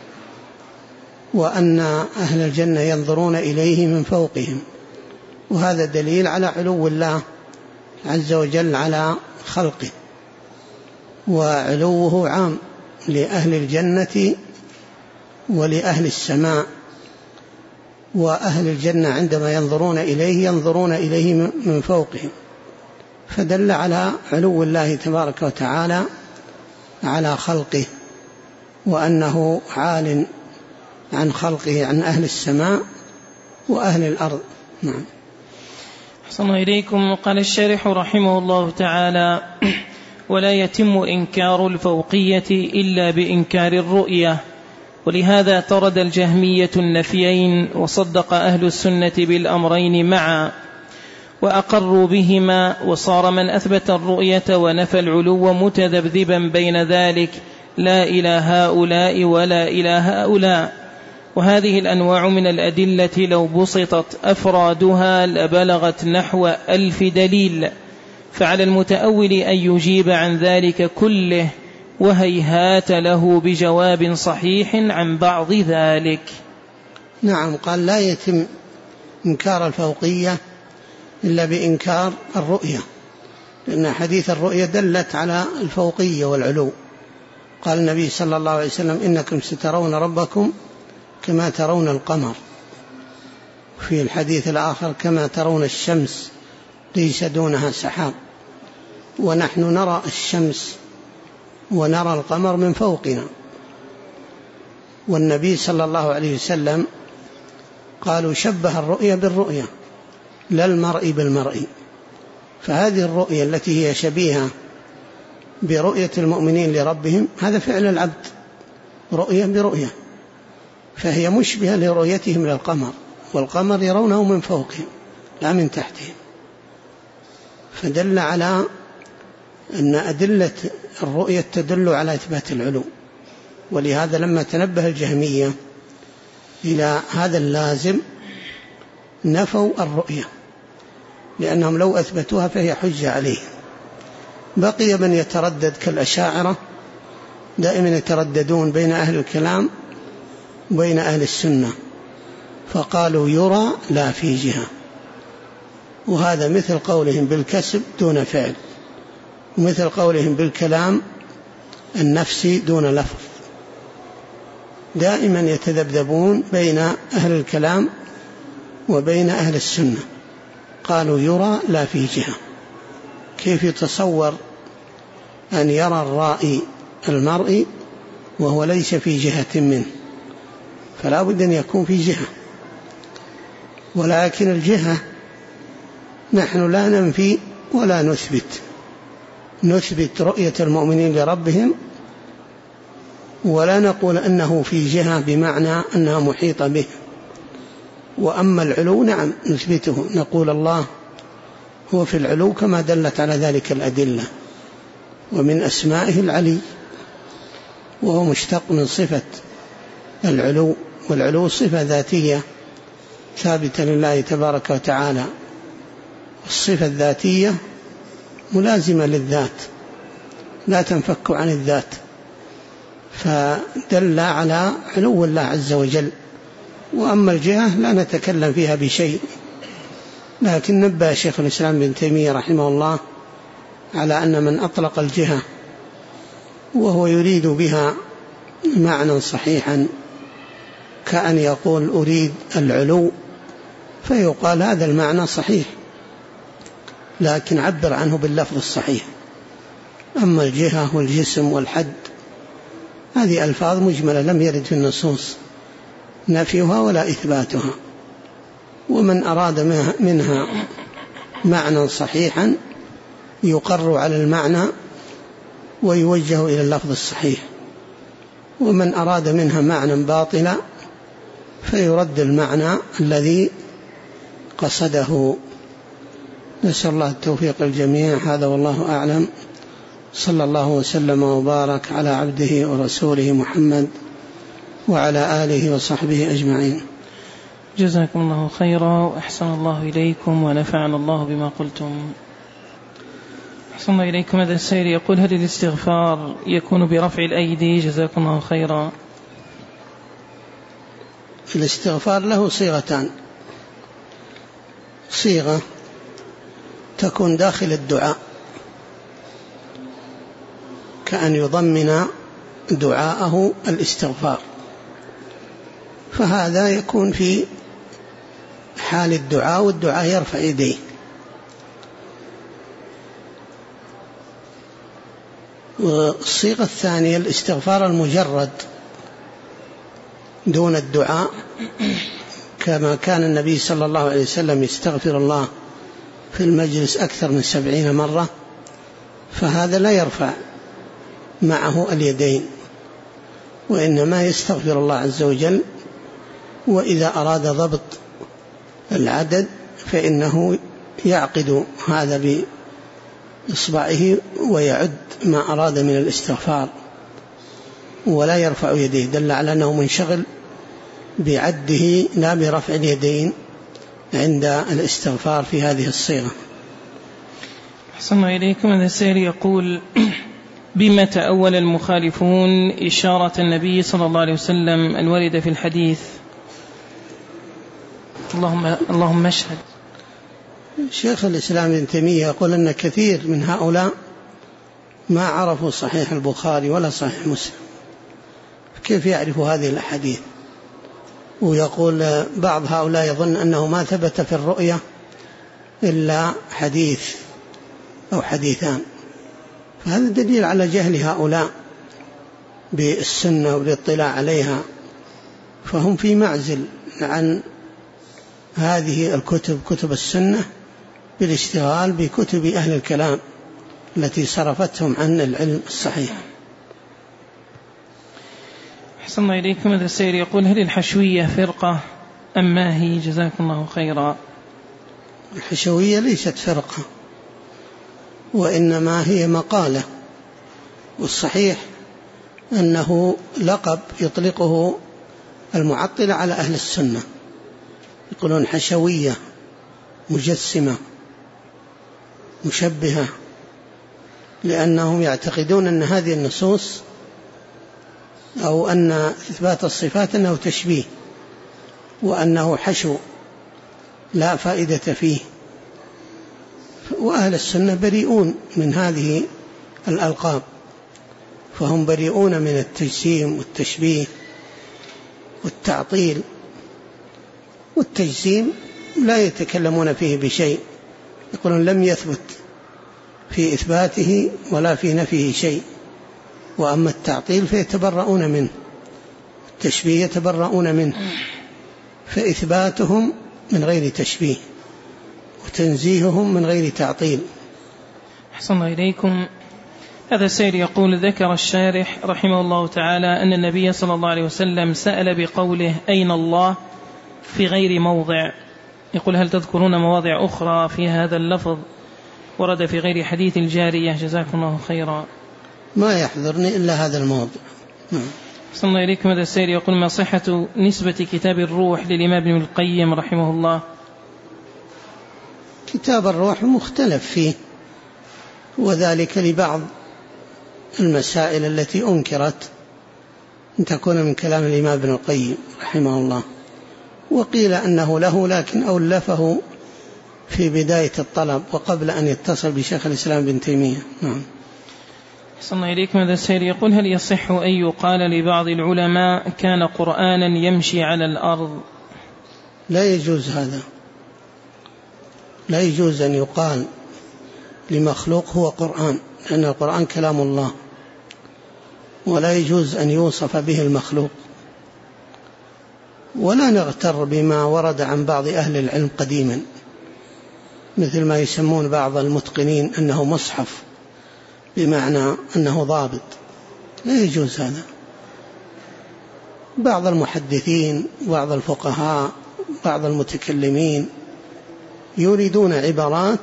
[SPEAKER 2] وأن أهل الجنة ينظرون إليه من فوقهم، وهذا دليل على علو الله عز وجل على خلقه، وعلوه عام لأهل الجنة ولأهل السماء. وأهل الجنة عندما ينظرون إليه من فوقهم، فدل على علو الله تبارك وتعالى على خلقه، وأنه عال عن خلقه، عن أهل السماء وأهل الأرض. نعم.
[SPEAKER 1] أحسن الله إليكم. قال الشارح رحمه الله تعالى: ولا يتم إنكار الفوقية إلا بإنكار الرؤية، ولهذا اعترض الجهمية النفيين، وصدق أهل السنة بالأمرين معا وأقروا بهما، وصار من أثبت الرؤية ونفى العلو متذبذبا بين ذلك، لا إلى هؤلاء ولا إلى هؤلاء. وهذه الأنواع من الأدلة لو بسطت أفرادها لبلغت نحو 1000 دليل، فعلى المتأول أن يجيب عن ذلك كله، وهيهات له بجواب صحيح عن بعض ذلك.
[SPEAKER 2] نعم. قال: لا يتم إنكار الفوقية إلا بإنكار الرؤية، لأن حديث الرؤية دلت على الفوقية والعلو. قال النبي صلى الله عليه وسلم: إنكم سترون ربكم كما ترون القمر، في الحديث الآخر: كما ترون الشمس ليس دونها سحاب. ونحن نرى الشمس ونرى القمر من فوقنا. والنبي صلى الله عليه وسلم قالوا: شبه الرؤيا بالرؤيا، لا المرء بالمرء. فهذه الرؤية التي هي شبيهة برؤية المؤمنين لربهم هذا فعل العبد، رؤية برؤية، فهي مشبهة لرؤيتهم للقمر، والقمر يرونه من فوقهم لا من تحتهم. فدل على أن أدلة الرؤية تدل على إثبات العلو. ولهذا لما تنبه الجهمية إلى هذا اللازم نفوا الرؤية، لأنهم لو أثبتوها فهي حجة عليهم. بقي من يتردد كالأشاعرة، دائما يترددون بين أهل الكلام وبين أهل السنة، فقالوا يرى لا في جهة، وهذا مثل قولهم بالكسب دون فعل، ومثل قولهم بالكلام النفسي دون لفظ. دائما يتذبذبون بين أهل الكلام وبين أهل السنة. قالوا يرى لا في جهة. كيف يتصور أن يرى الرائي المرء وهو ليس في جهة منه؟ فلا بد أن يكون في جهة. ولكن الجهة نحن لا ننفي ولا نثبت رؤية المؤمنين لربهم، ولا نقول أنه في جهة بمعنى أنها محيطة به. وأما العلو نعم نثبته، نقول الله هو في العلو كما دلت على ذلك الأدلة، ومن أسمائه العلي، وهو مشتق من صفة العلو، والعلو صفة ذاتية ثابتة لله تبارك وتعالى. الصفة الذاتية ملازمة للذات لا تنفك عن الذات، فدل على علو الله عز وجل. وأما الجهة لا نتكلم فيها بشيء، لكن نبه شيخ الإسلام ابن تيمية رحمه الله على أن من أطلق الجهة وهو يريد بها معنى صحيحا كأن يقول أريد العلو، فيقال هذا المعنى صحيح، لكن عبر عنه باللفظ الصحيح. أما الجهة والجسم والحد هذه ألفاظ مجملة لم يرد في النصوص نفيها ولا إثباتها. ومن أراد منها معنى صحيحا يقر على المعنى ويوجه إلى اللفظ الصحيح، ومن أراد منها معنى باطلا فيرد المعنى الذي قصده. نسأل الله التوفيق الجميع. هذا والله أعلم. صلى الله وسلم وبارك على عبده ورسوله محمد وعلى آله وصحبه أجمعين.
[SPEAKER 1] جزاكم الله خيرا وأحسن الله إليكم ونفعنا الله بما قلتم. أحسن الله إليكم. هذا السائل يقول: هل الاستغفار يكون برفع الأيدي؟ جزاكم الله خيرا.
[SPEAKER 2] الاستغفار له صيغتان: صيغة تكون داخل الدعاء كأن يضمن دعاءه الاستغفار، فهذا يكون في حال الدعاء والدعاء يرفع يديه. والصيغة الثانية الاستغفار المجرد دون الدعاء، كما كان النبي صلى الله عليه وسلم يستغفر الله في المجلس أكثر من 70 مرة، فهذا لا يرفع معه اليدين، وإنما يستغفر الله عز وجل. وإذا أراد ضبط العدد فإنه يعقد هذا بإصبعه ويعد ما أراد من الاستغفار ولا يرفع يديه، دل على أنه منشغل بعده لا برفع اليدين عند الاستغفار في هذه الصيغة.
[SPEAKER 1] أحسن إليكم. هذا السائل يقول: بما تأول المخالفون إشارة النبي صلى الله عليه وسلم الواردة في الحديث؟ اللهم اشهد.
[SPEAKER 2] شيخ الإسلام ابن تيمية يقول أن كثير من هؤلاء ما عرفوا صحيح البخاري ولا صحيح مسلم، كيف يعرفوا هذه الأحاديث؟ ويقول بعض هؤلاء يظن أنه ما ثبت في الرؤية إلا حديث أو حديثان، فهذا دليل على جهل هؤلاء بالسنة والاطلاع عليها، فهم في معزل عن هذه الكتب كتب السنة بالاشتغال بكتب أهل الكلام التي صرفتهم عن العلم الصحيح.
[SPEAKER 1] أحسن إليكم. هذا السائل يقول: هل الحشوية فرقة أم ما هي؟ جزاكم الله خيرا.
[SPEAKER 2] الحشوية ليست فرقة، وإنما هي مقالة، والصحيح أنه لقب يطلقه المعطلة على أهل السنة، يقولون حشوية، مجسمة، مشبهة، لأنهم يعتقدون أن هذه النصوص أو أن إثبات الصفات أنه تشبيه، وأنه حشو لا فائدة فيه. وأهل السنة بريئون من هذه الألقاب، فهم بريئون من التجسيم والتشبيه والتعطيل. والتجسيم لا يتكلمون فيه بشيء، يقولون لم يثبت في إثباته ولا في نفيه شيء. وأما التعطيل فيتبرؤون منه، التشبيه يتبرؤون منه، فإثباتهم من غير تشبيه وتنزيههم من غير تعطيل.
[SPEAKER 1] أحسن إليكم. هذا السائل يقول: ذكر الشارح رحمه الله تعالى أن النبي صلى الله عليه وسلم سأل بقوله أين الله في غير موضع. يقول: هل تذكرون مواضع أخرى في هذا اللفظ ورد في غير حديث الجارية؟ جزاكم الله خيرا.
[SPEAKER 2] ما يحضرني إلا هذا الموضع.
[SPEAKER 1] أحسن الله إليكم. هذا السائل يقول: ما صحة نسبة كتاب الروح للإمام ابن القيم رحمه الله؟
[SPEAKER 2] كتاب الروح مختلف فيه، وذلك لبعض المسائل التي أنكرت أن تكون من كلام الإمام ابن القيم رحمه الله، وقيل أنه له لكن أولفه في بداية الطلب وقبل أن يتصل بشيخ الإسلام بن تيمية. نعم.
[SPEAKER 1] أحسن إليكم. هذا السائل يقول: هل يصح أن يقال لبعض العلماء كان قرآنا يمشي على الأرض؟
[SPEAKER 2] لا يجوز هذا، لا يجوز أن يقال لمخلوق هو قرآن، لأن القرآن كلام الله، ولا يجوز أن يوصف به المخلوق. ولا نغتر بما ورد عن بعض أهل العلم قديما، مثل ما يسمون بعض المتقنين أنه مصحف، بمعنى أنه ضابط. لا يجوز هذا. بعض المحدثين، بعض الفقهاء، بعض المتكلمين يريدون عبارات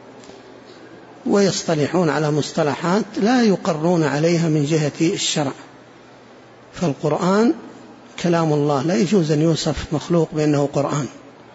[SPEAKER 2] ويصطلحون على مصطلحات لا يقرون عليها من جهة الشرع. فالقرآن كلام الله، لا يجوز أن يوصف مخلوق بأنه قرآن.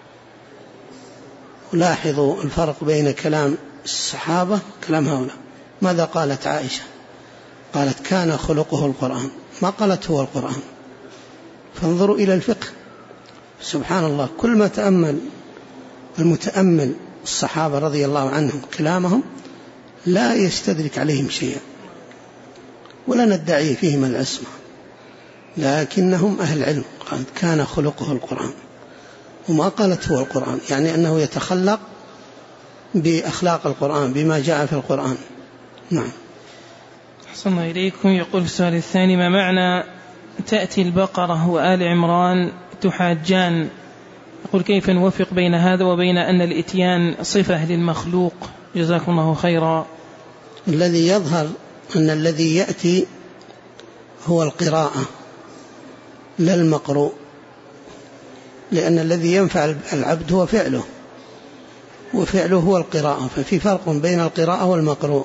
[SPEAKER 2] لاحظوا الفرق بين كلام الصحابة كلام هؤلاء. ماذا قالت عائشة؟ قالت كان خلقه القرآن، ما قالت هو القرآن. فانظروا إلى الفقه، سبحان الله، كل ما تأمل المتأمل الصحابة رضي الله عنهم كلامهم لا يستدرك عليهم شيئا، ولا ندعي فيهم العصمة، لكنهم أهل علم. قالت كان خلقه القرآن، وما قالت هو القرآن، يعني أنه يتخلق بأخلاق القرآن بما جاء في القرآن. نعم.
[SPEAKER 1] أحسن إليكم. يقول في السؤال الثاني: ما معنى تأتي البقرة وآل عمران تحاجان؟ يقول: كيف نوفق بين هذا وبين أن الإتيان صفة للمخلوق؟ جزاكم الله خيرا.
[SPEAKER 2] الذي يظهر أن الذي يأتي هو القراءة لا المقروء، لأن الذي ينفع العبد هو فعله، وفعله هو القراءة، ففي فرق بين القراءة والمقروء.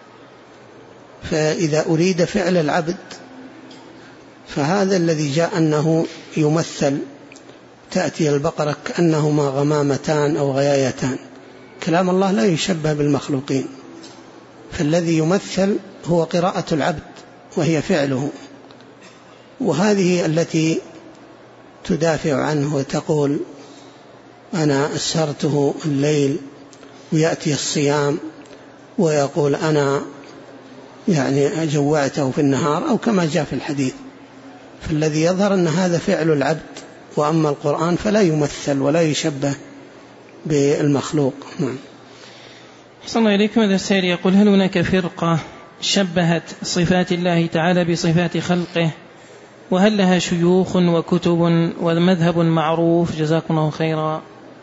[SPEAKER 2] فإذا أريد فعل العبد فهذا الذي جاء أنه يمثل، تأتي البقرة كأنهما غمامتان أو غيايتان. كلام الله لا يشبه بالمخلوقين، فالذي يمثل هو قراءة العبد وهي فعله. وهذه التي تدافع عنه وتقول أنا أسهرته الليل، ويأتي الصيام ويقول أنا يعني جوعته في النهار، أو كما جاء في الحديث. فالذي يظهر أن هذا فعل العبد، وأما القرآن فلا يمثل ولا يشبه بالمخلوق. نعم.
[SPEAKER 1] أحسن الله إليكم. هذا السائل يقول: هل هناك فرقة شبهت صفات الله تعالى بصفات خلقه؟ وهل لها شيوخ وكتب ومذهب معروف؟ جزاكم الله خيرا.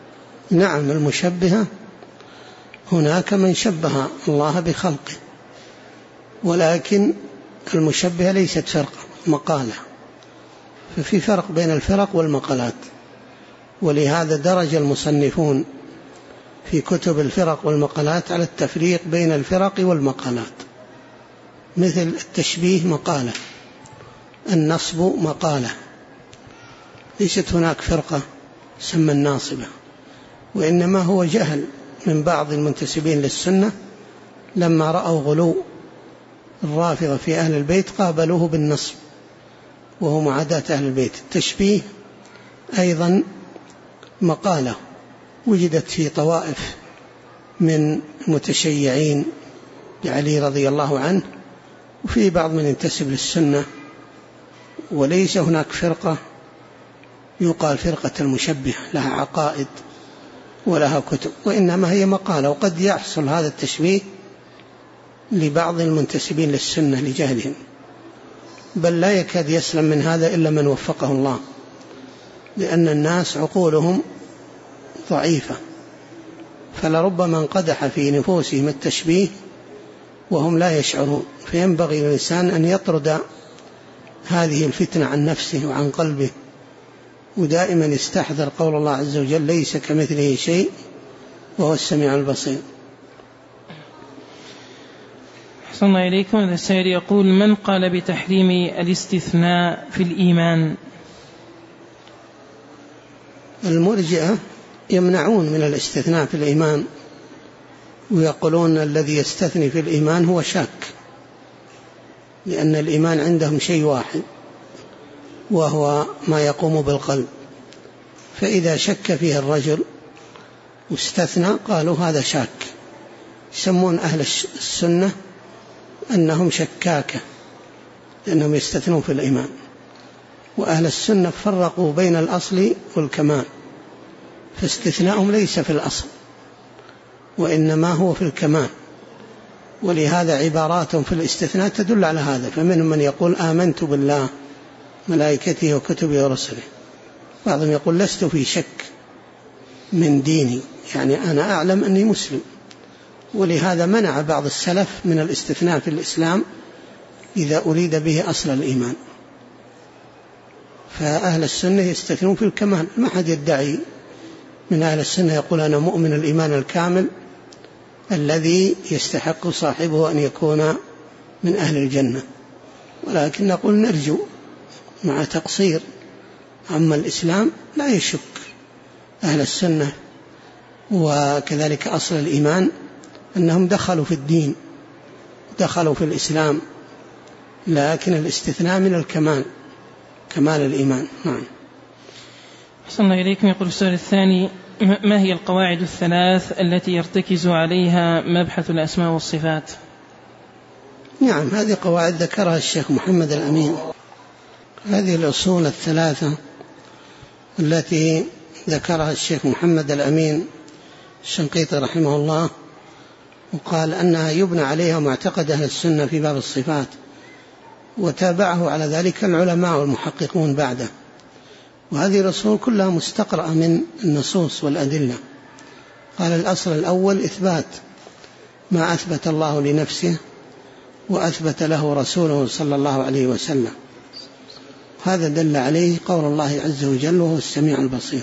[SPEAKER 2] نعم، المشبهة هناك من شبه الله بخلقه، ولكن المشبهة ليست فرقة، مقالة، ففي فرق بين الفرق والمقالات. ولهذا درج المصنفون في كتب الفرق والمقالات على التفريق بين الفرق والمقالات، مثل التشبيه مقالة، النصب مقالة، ليست هناك فرقة سمى الناصبة، وإنما هو جهل من بعض المنتسبين للسنة لما رأوا غلو الرافضة في أهل البيت قابلوه بالنصب وهو معاداة أهل البيت. التشبيه أيضا مقالة وجدت في طوائف من متشيعين لعلي رضي الله عنه، وفي بعض من ينتسب للسنة، وليس هناك فرقة يقال فرقة المشبه لها عقائد ولها كتب، وإنما هي مقالة. وقد يحصل هذا التشبيه لبعض المنتسبين للسنة لجهلهم، بل لا يكاد يسلم من هذا إلا من وفقه الله، لأن الناس عقولهم ضعيفة، فلربما انقدح في نفوسهم التشبيه وهم لا يشعرون. فينبغي للإنسان أن يطرد هذه الفتنة عن نفسه وعن قلبه، ودائما يستحضر قول الله عز وجل: ليس كمثله شيء وهو السميع البصير.
[SPEAKER 1] أحسن الله إليكم. السائل يقول: من قال بتحريم الاستثناء في الإيمان؟
[SPEAKER 2] المرجئة يمنعون من الاستثناء في الإيمان، ويقولون الذي يستثني في الإيمان هو شاك، لأن الإيمان عندهم شيء واحد وهو ما يقوم بالقلب، فإذا شك فيه الرجل واستثنى قالوا هذا شاك. يسمون أهل السنة أنهم شكاكة لأنهم يستثنون في الإيمان، وأهل السنة فرقوا بين الأصل والكمال، فاستثناءهم ليس في الأصل وإنما هو في الكمال، ولهذا عباراتهم في الاستثناء تدل على هذا. فمنهم من يقول آمنت بالله ملائكته وكتبه ورسله، بعضهم يقول لست في شك من ديني، يعني أنا أعلم أني مسلم. ولهذا منع بعض السلف من الاستثناء في الإسلام إذا أريد به أصل الإيمان. فأهل السنة يستثنون في الكمال، ما حد يدعي من أهل السنة يقول أنا مؤمن الإيمان الكامل الذي يستحق صاحبه أن يكون من أهل الجنة، ولكن نقول نرجو مع تقصير أما الإسلام لا يشك أهل السنة وكذلك أصل الإيمان أنهم دخلوا في الدين، دخلوا في الإسلام، لكن الاستثناء من الكمال، كمال الإيمان. نعم.
[SPEAKER 1] أحسن الله إليكم. يقول السؤال الثاني: ما هي القواعد الثلاث التي يرتكز عليها مبحث الأسماء والصفات؟
[SPEAKER 2] نعم، هذه قواعد ذكرها الشيخ محمد الأمين. هذه الأصول الثلاثة التي ذكرها الشيخ محمد الأمين الشنقيطي رحمه الله، وقال أنها يبنى عليها معتقد أهل السنة في باب الصفات، وتابعه على ذلك العلماء والمحققون بعده. وهذه الأصول كلها مستقرأة من النصوص والأدلة. قال: الأصل الأول إثبات ما أثبت الله لنفسه وأثبت له رسوله صلى الله عليه وسلم، هذا دل عليه قول الله عز وجل: وهو السميع البصير.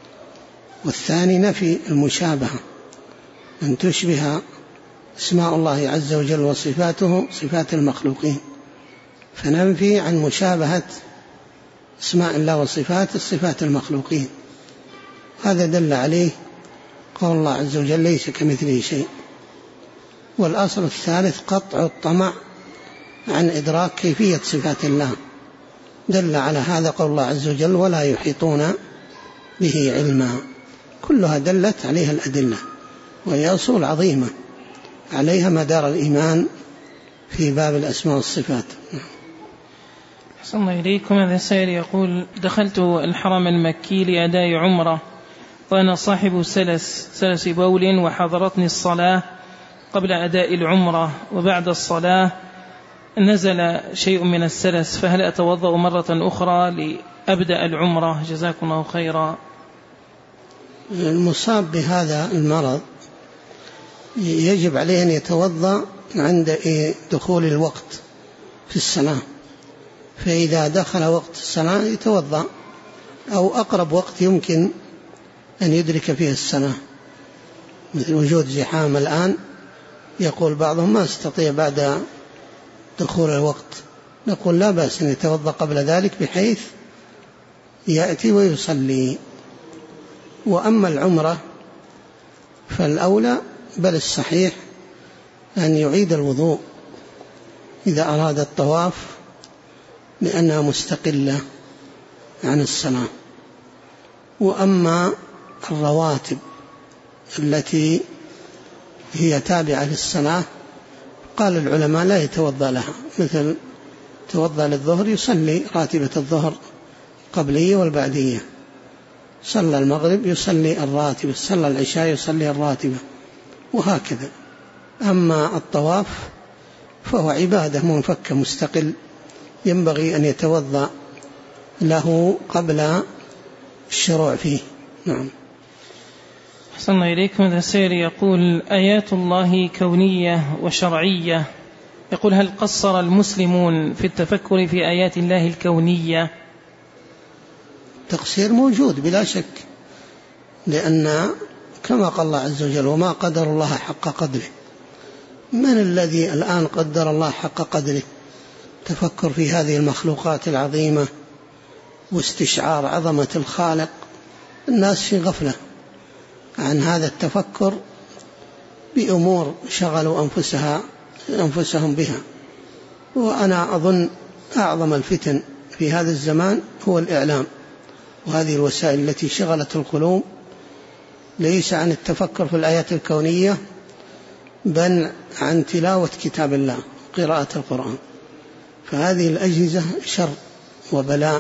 [SPEAKER 2] والثاني نفي المشابهة، أن تشبه اسماء الله عز وجل وصفاته صفات المخلوقين، فننفي عن مشابهة اسماء الله وصفات الصفات المخلوقين، هذا دل عليه قول الله عز وجل: ليس كمثله شيء. والأصل الثالث قطع الطمع عن إدراك كيفية صفات الله، دل على هذا قول الله عز وجل: ولا يحيطون به علما. كلها دلت عليها الأدلة، وهي أصول عظيمة عليها مدار الإيمان في باب الأسماء والصفات.
[SPEAKER 1] أحسن الله إليكم. هذا السائل يقول: دخلت الحرم المكي لأداء عمرة وأنا صاحب سلس بول، وحضرتني الصلاة قبل أداء العمرة، وبعد الصلاة نزل شيء من السلس، فهل أتوضأ مرة أخرى لأبدأ العمرة؟ جزاكم الله خيرا.
[SPEAKER 2] المصاب بهذا المرض يجب عليه أن يتوضأ عند دخول الوقت في الصلاة، فإذا دخل وقت الصلاة يتوضأ، أو أقرب وقت يمكن أن يدرك فيه الصلاة، مثل وجود زحام الآن يقول بعضهم ما استطيع بعد دخول الوقت، نقول لا بأس أن يتوضأ قبل ذلك بحيث يأتي ويصلي. وأما العمرة فالأولى بل الصحيح أن يعيد الوضوء إذا أراد الطواف، لأنها مستقلة عن الصلاة. وأما الرواتب التي هي تابعة للصلاة قال العلماء لا يتوضأ لها، مثل توضأ للظهر يصلي راتبة الظهر قبلية والبعدية، صلى المغرب يصلي الراتبة، صلى العشاء يصلي الراتبة، وهكذا. أما الطواف فهو عبادة منفكة مستقل، ينبغي أن يتوضأ له قبل الشروع فيه. نعم.
[SPEAKER 1] أحسن إليكم. هذا السائل يقول: آيات الله كونية وشرعية، يقول: هل قصر المسلمون في التفكر في آيات الله الكونية؟
[SPEAKER 2] تقصير موجود بلا شك، لأن كما قال الله عز وجل: وما قدر الله حق قدره. من الذي الآن قدر الله حق قدره؟ تفكر في هذه المخلوقات العظيمة واستشعار عظمة الخالق. الناس في غفلة عن هذا التفكر بأمور شغلوا أنفسهم بها. وأنا أظن أعظم الفتن في هذا الزمان هو الإعلام، وهذه الوسائل التي شغلت القلوب ليس عن التفكر في الآيات الكونية، بل عن تلاوة كتاب الله، قراءة القرآن. فهذه الأجهزة شر وبلاء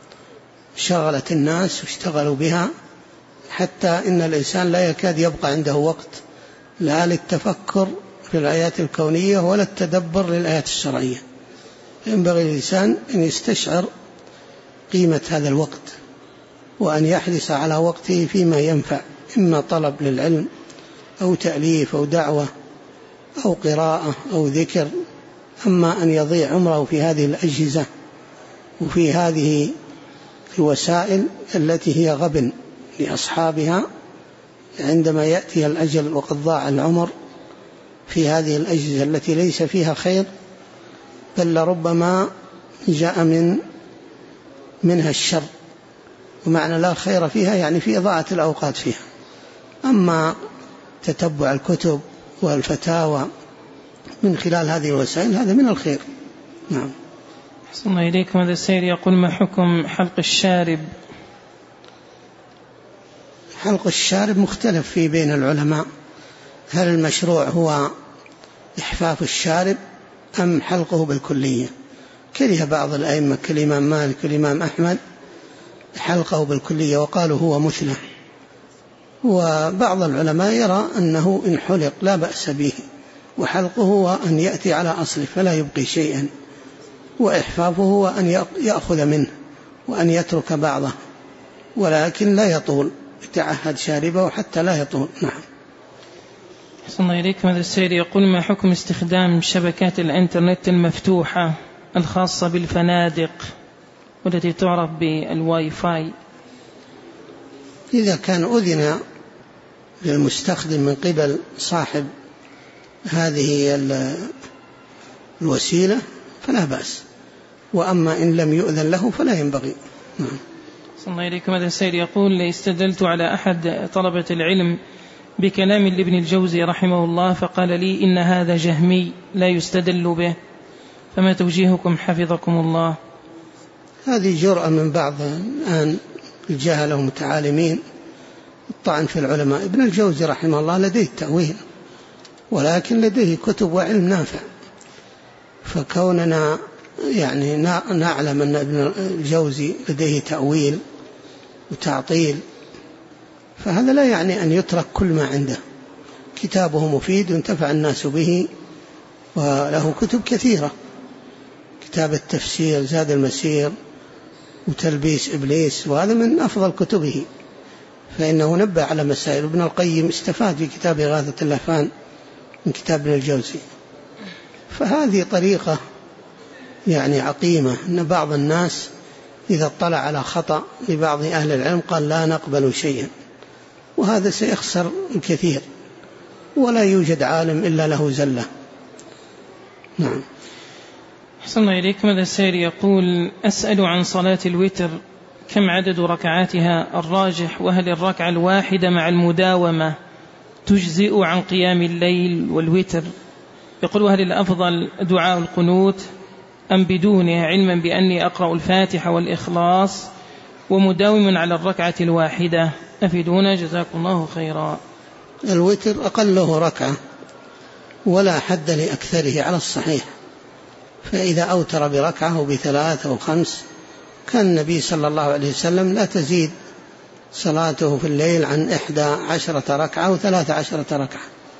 [SPEAKER 2] شغلت الناس واشتغلوا بها، حتى إن الإنسان لا يكاد يبقى عنده وقت لا للتفكر في الآيات الكونية ولا التدبر للآيات الشرعية. ينبغي للإنسان أن يستشعر قيمة هذا الوقت، وأن يحرص على وقته فيما ينفع، إما طلب للعلم أو تأليف أو دعوة أو قراءة أو ذكر. أما أن يضيع عمره في هذه الأجهزة وفي هذه الوسائل التي هي غبن لأصحابها، عندما يأتي الأجل وقد ضاع العمر في هذه الأجهزة التي ليس فيها خير، بل ربما جاء منها الشر، ومعنى لا خير فيها يعني في إضاعة الأوقات فيها. أما تتبع الكتب والفتاوى من خلال هذه الوسائل هذا من الخير. نعم.
[SPEAKER 1] أحسن إليكم. هذا السائل يقول: ما حكم حلق الشارب؟
[SPEAKER 2] حلق الشارب مختلف فيه بين العلماء، هل المشروع هو إحفاف الشارب أم حلقه بالكلية؟ كره بعض الأئمة كالإمام مالك والإمام أحمد حلقه بالكلية وقالوا هو مثله، وبعض العلماء يرى أنه إن حلق لا بأس به، وحلقه هو أن يأتي على أصله فلا يبقي شيئا، وإحفافه هو أن يأخذ منه وأن يترك بعضه، ولكن لا يطول، يتعهد شاربه حتى لا يطول. نعم.
[SPEAKER 1] أحسن إليكم. هذا السائل يقول: ما حكم استخدام شبكات الإنترنت المفتوحة الخاصة بالفنادق والتي تعرف بالواي فاي؟
[SPEAKER 2] إذا كان أذن للمستخدم من قبل صاحب هذه الوسيلة فلا بأس، وأما إن لم يؤذن له فلا ينبغي. نعم.
[SPEAKER 1] صلى الله عليكم. هذا السائل يقول: استدلت على أحد طلبة العلم بكلام لابن الجوزي رحمه الله، فقال لي إن هذا جهمي لا يستدل به، فما توجيهكم حفظكم الله؟
[SPEAKER 2] هذه جرأة من بعض الآن الجهلة والمتعالمين الطعن في العلماء. ابن الجوزي رحمه الله لديه تأويل، ولكن لديه كتب وعلم نافع، فكوننا يعني نعلم أن ابن الجوزي لديه تأويل وتعطيل، فهذا لا يعني أن يترك كل ما عنده. كتابه مفيد وانتفع الناس به، وله كتب كثيرة، كتاب التفسير، زاد المسير، وتلبيس إبليس، وهذا من أفضل كتبه. فإنه نبه على مسائل. ابن القيم استفاد في كتاب إغاثة اللهفان من كتاب ابن الجوزي. فهذه طريقة يعني عقيمة، أن بعض الناس إذا اطلع على خطأ لبعض أهل العلم قال لا نقبل شيئا، وهذا سيخسر الكثير، ولا يوجد عالم إلا له زلة. نعم.
[SPEAKER 1] أحسن إليكم. هذا السائل يقول: أسأل عن صلاة الوتر، كم عدد ركعاتها الراجح؟ وهل الركعة الواحدة مع المداومة تجزئ عن قيام الليل والوتر؟ يقول: وهل الأفضل دعاء القنوت أم بدونه، علما بأني أقرأ الفاتحة والإخلاص ومداوم على الركعة الواحدة؟ أفيدونا جزاكم الله خيرا.
[SPEAKER 2] الوتر أقله ركعة ولا حد لأكثره على الصحيح، فإذا أوتر بركعة أو بثلاث أو خمس، كان النبي صلى الله عليه وسلم لا تزيد صلاته في الليل عن 11 ركعة أو 13 ركعة.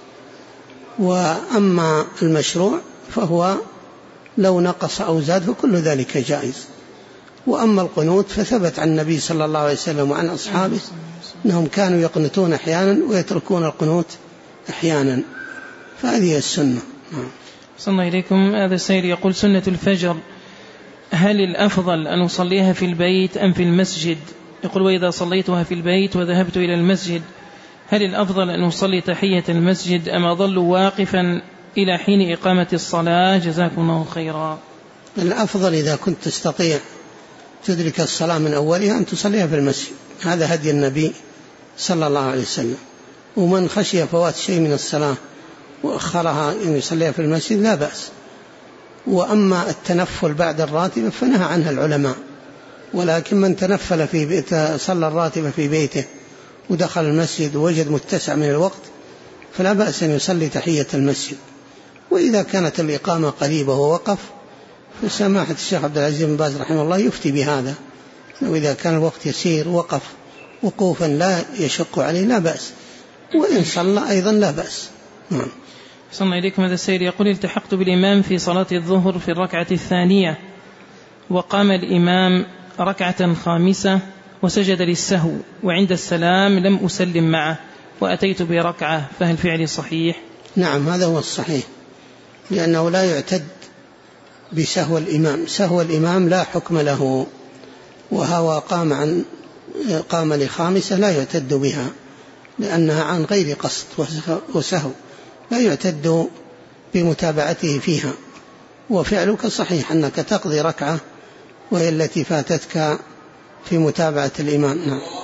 [SPEAKER 2] وأما المشروع فهو لو نقص أو زاد فكل ذلك جائز. وأما القنوت فثبت عن النبي صلى الله عليه وسلم وعن أصحابه أنهم كانوا يقنتون أحيانا ويتركون القنوت أحيانا، فهذه السنة.
[SPEAKER 1] صلى الله إليكم. هذا السائل يقول: سنة الفجر هل الأفضل أن أصليها في البيت أم في المسجد؟ يقول: وإذا صليتها في البيت وذهبت إلى المسجد هل الأفضل أن أصلي تحية المسجد أم أظل واقفا إلى حين إقامة الصلاة؟ جزاكم الله خيرا.
[SPEAKER 2] الأفضل إذا كنت تستطيع تدرك الصلاة من أولها أن تصليها في المسجد، هذا هدي النبي صلى الله عليه وسلم. ومن خشي فوات شيء من الصلاة وأخرها أن يصليها في المسجد لا بأس. وأما التنفل بعد الراتبة فنهى عنها العلماء، ولكن من تنفل في بيته صلى الراتبة في بيته ودخل المسجد ووجد متسع من الوقت فلا بأس أن يصلي تحية المسجد. وإذا كانت الإقامة قريبة ووقف فسماحة الشيخ عبد العزيز بن باز رحمه الله يفتي بهذا، وإذا كان الوقت يسير وقف وقوفا لا يشق عليه لا بأس، وإن صلى أيضا لا بأس.
[SPEAKER 1] صلى الله إليكم. هذا السيد يقول: التحقت بالإمام في صلاة الظهر في الركعة الثانية، وقام الإمام ركعة خامسة وسجد للسهو، وعند السلام لم أسلم معه وأتيت بركعة، فهل فعلي صحيح؟
[SPEAKER 2] نعم، هذا هو الصحيح، لأنه لا يعتد بسهو الإمام. سهو الإمام لا حكم له، وهو قام لخامسة لا يعتد بها لأنها عن غير قصد وسهو، لا يعتد بمتابعته فيها. وفعلك صحيح أنك تقضي ركعة وهي التي فاتتك في متابعة الإمام. نعم.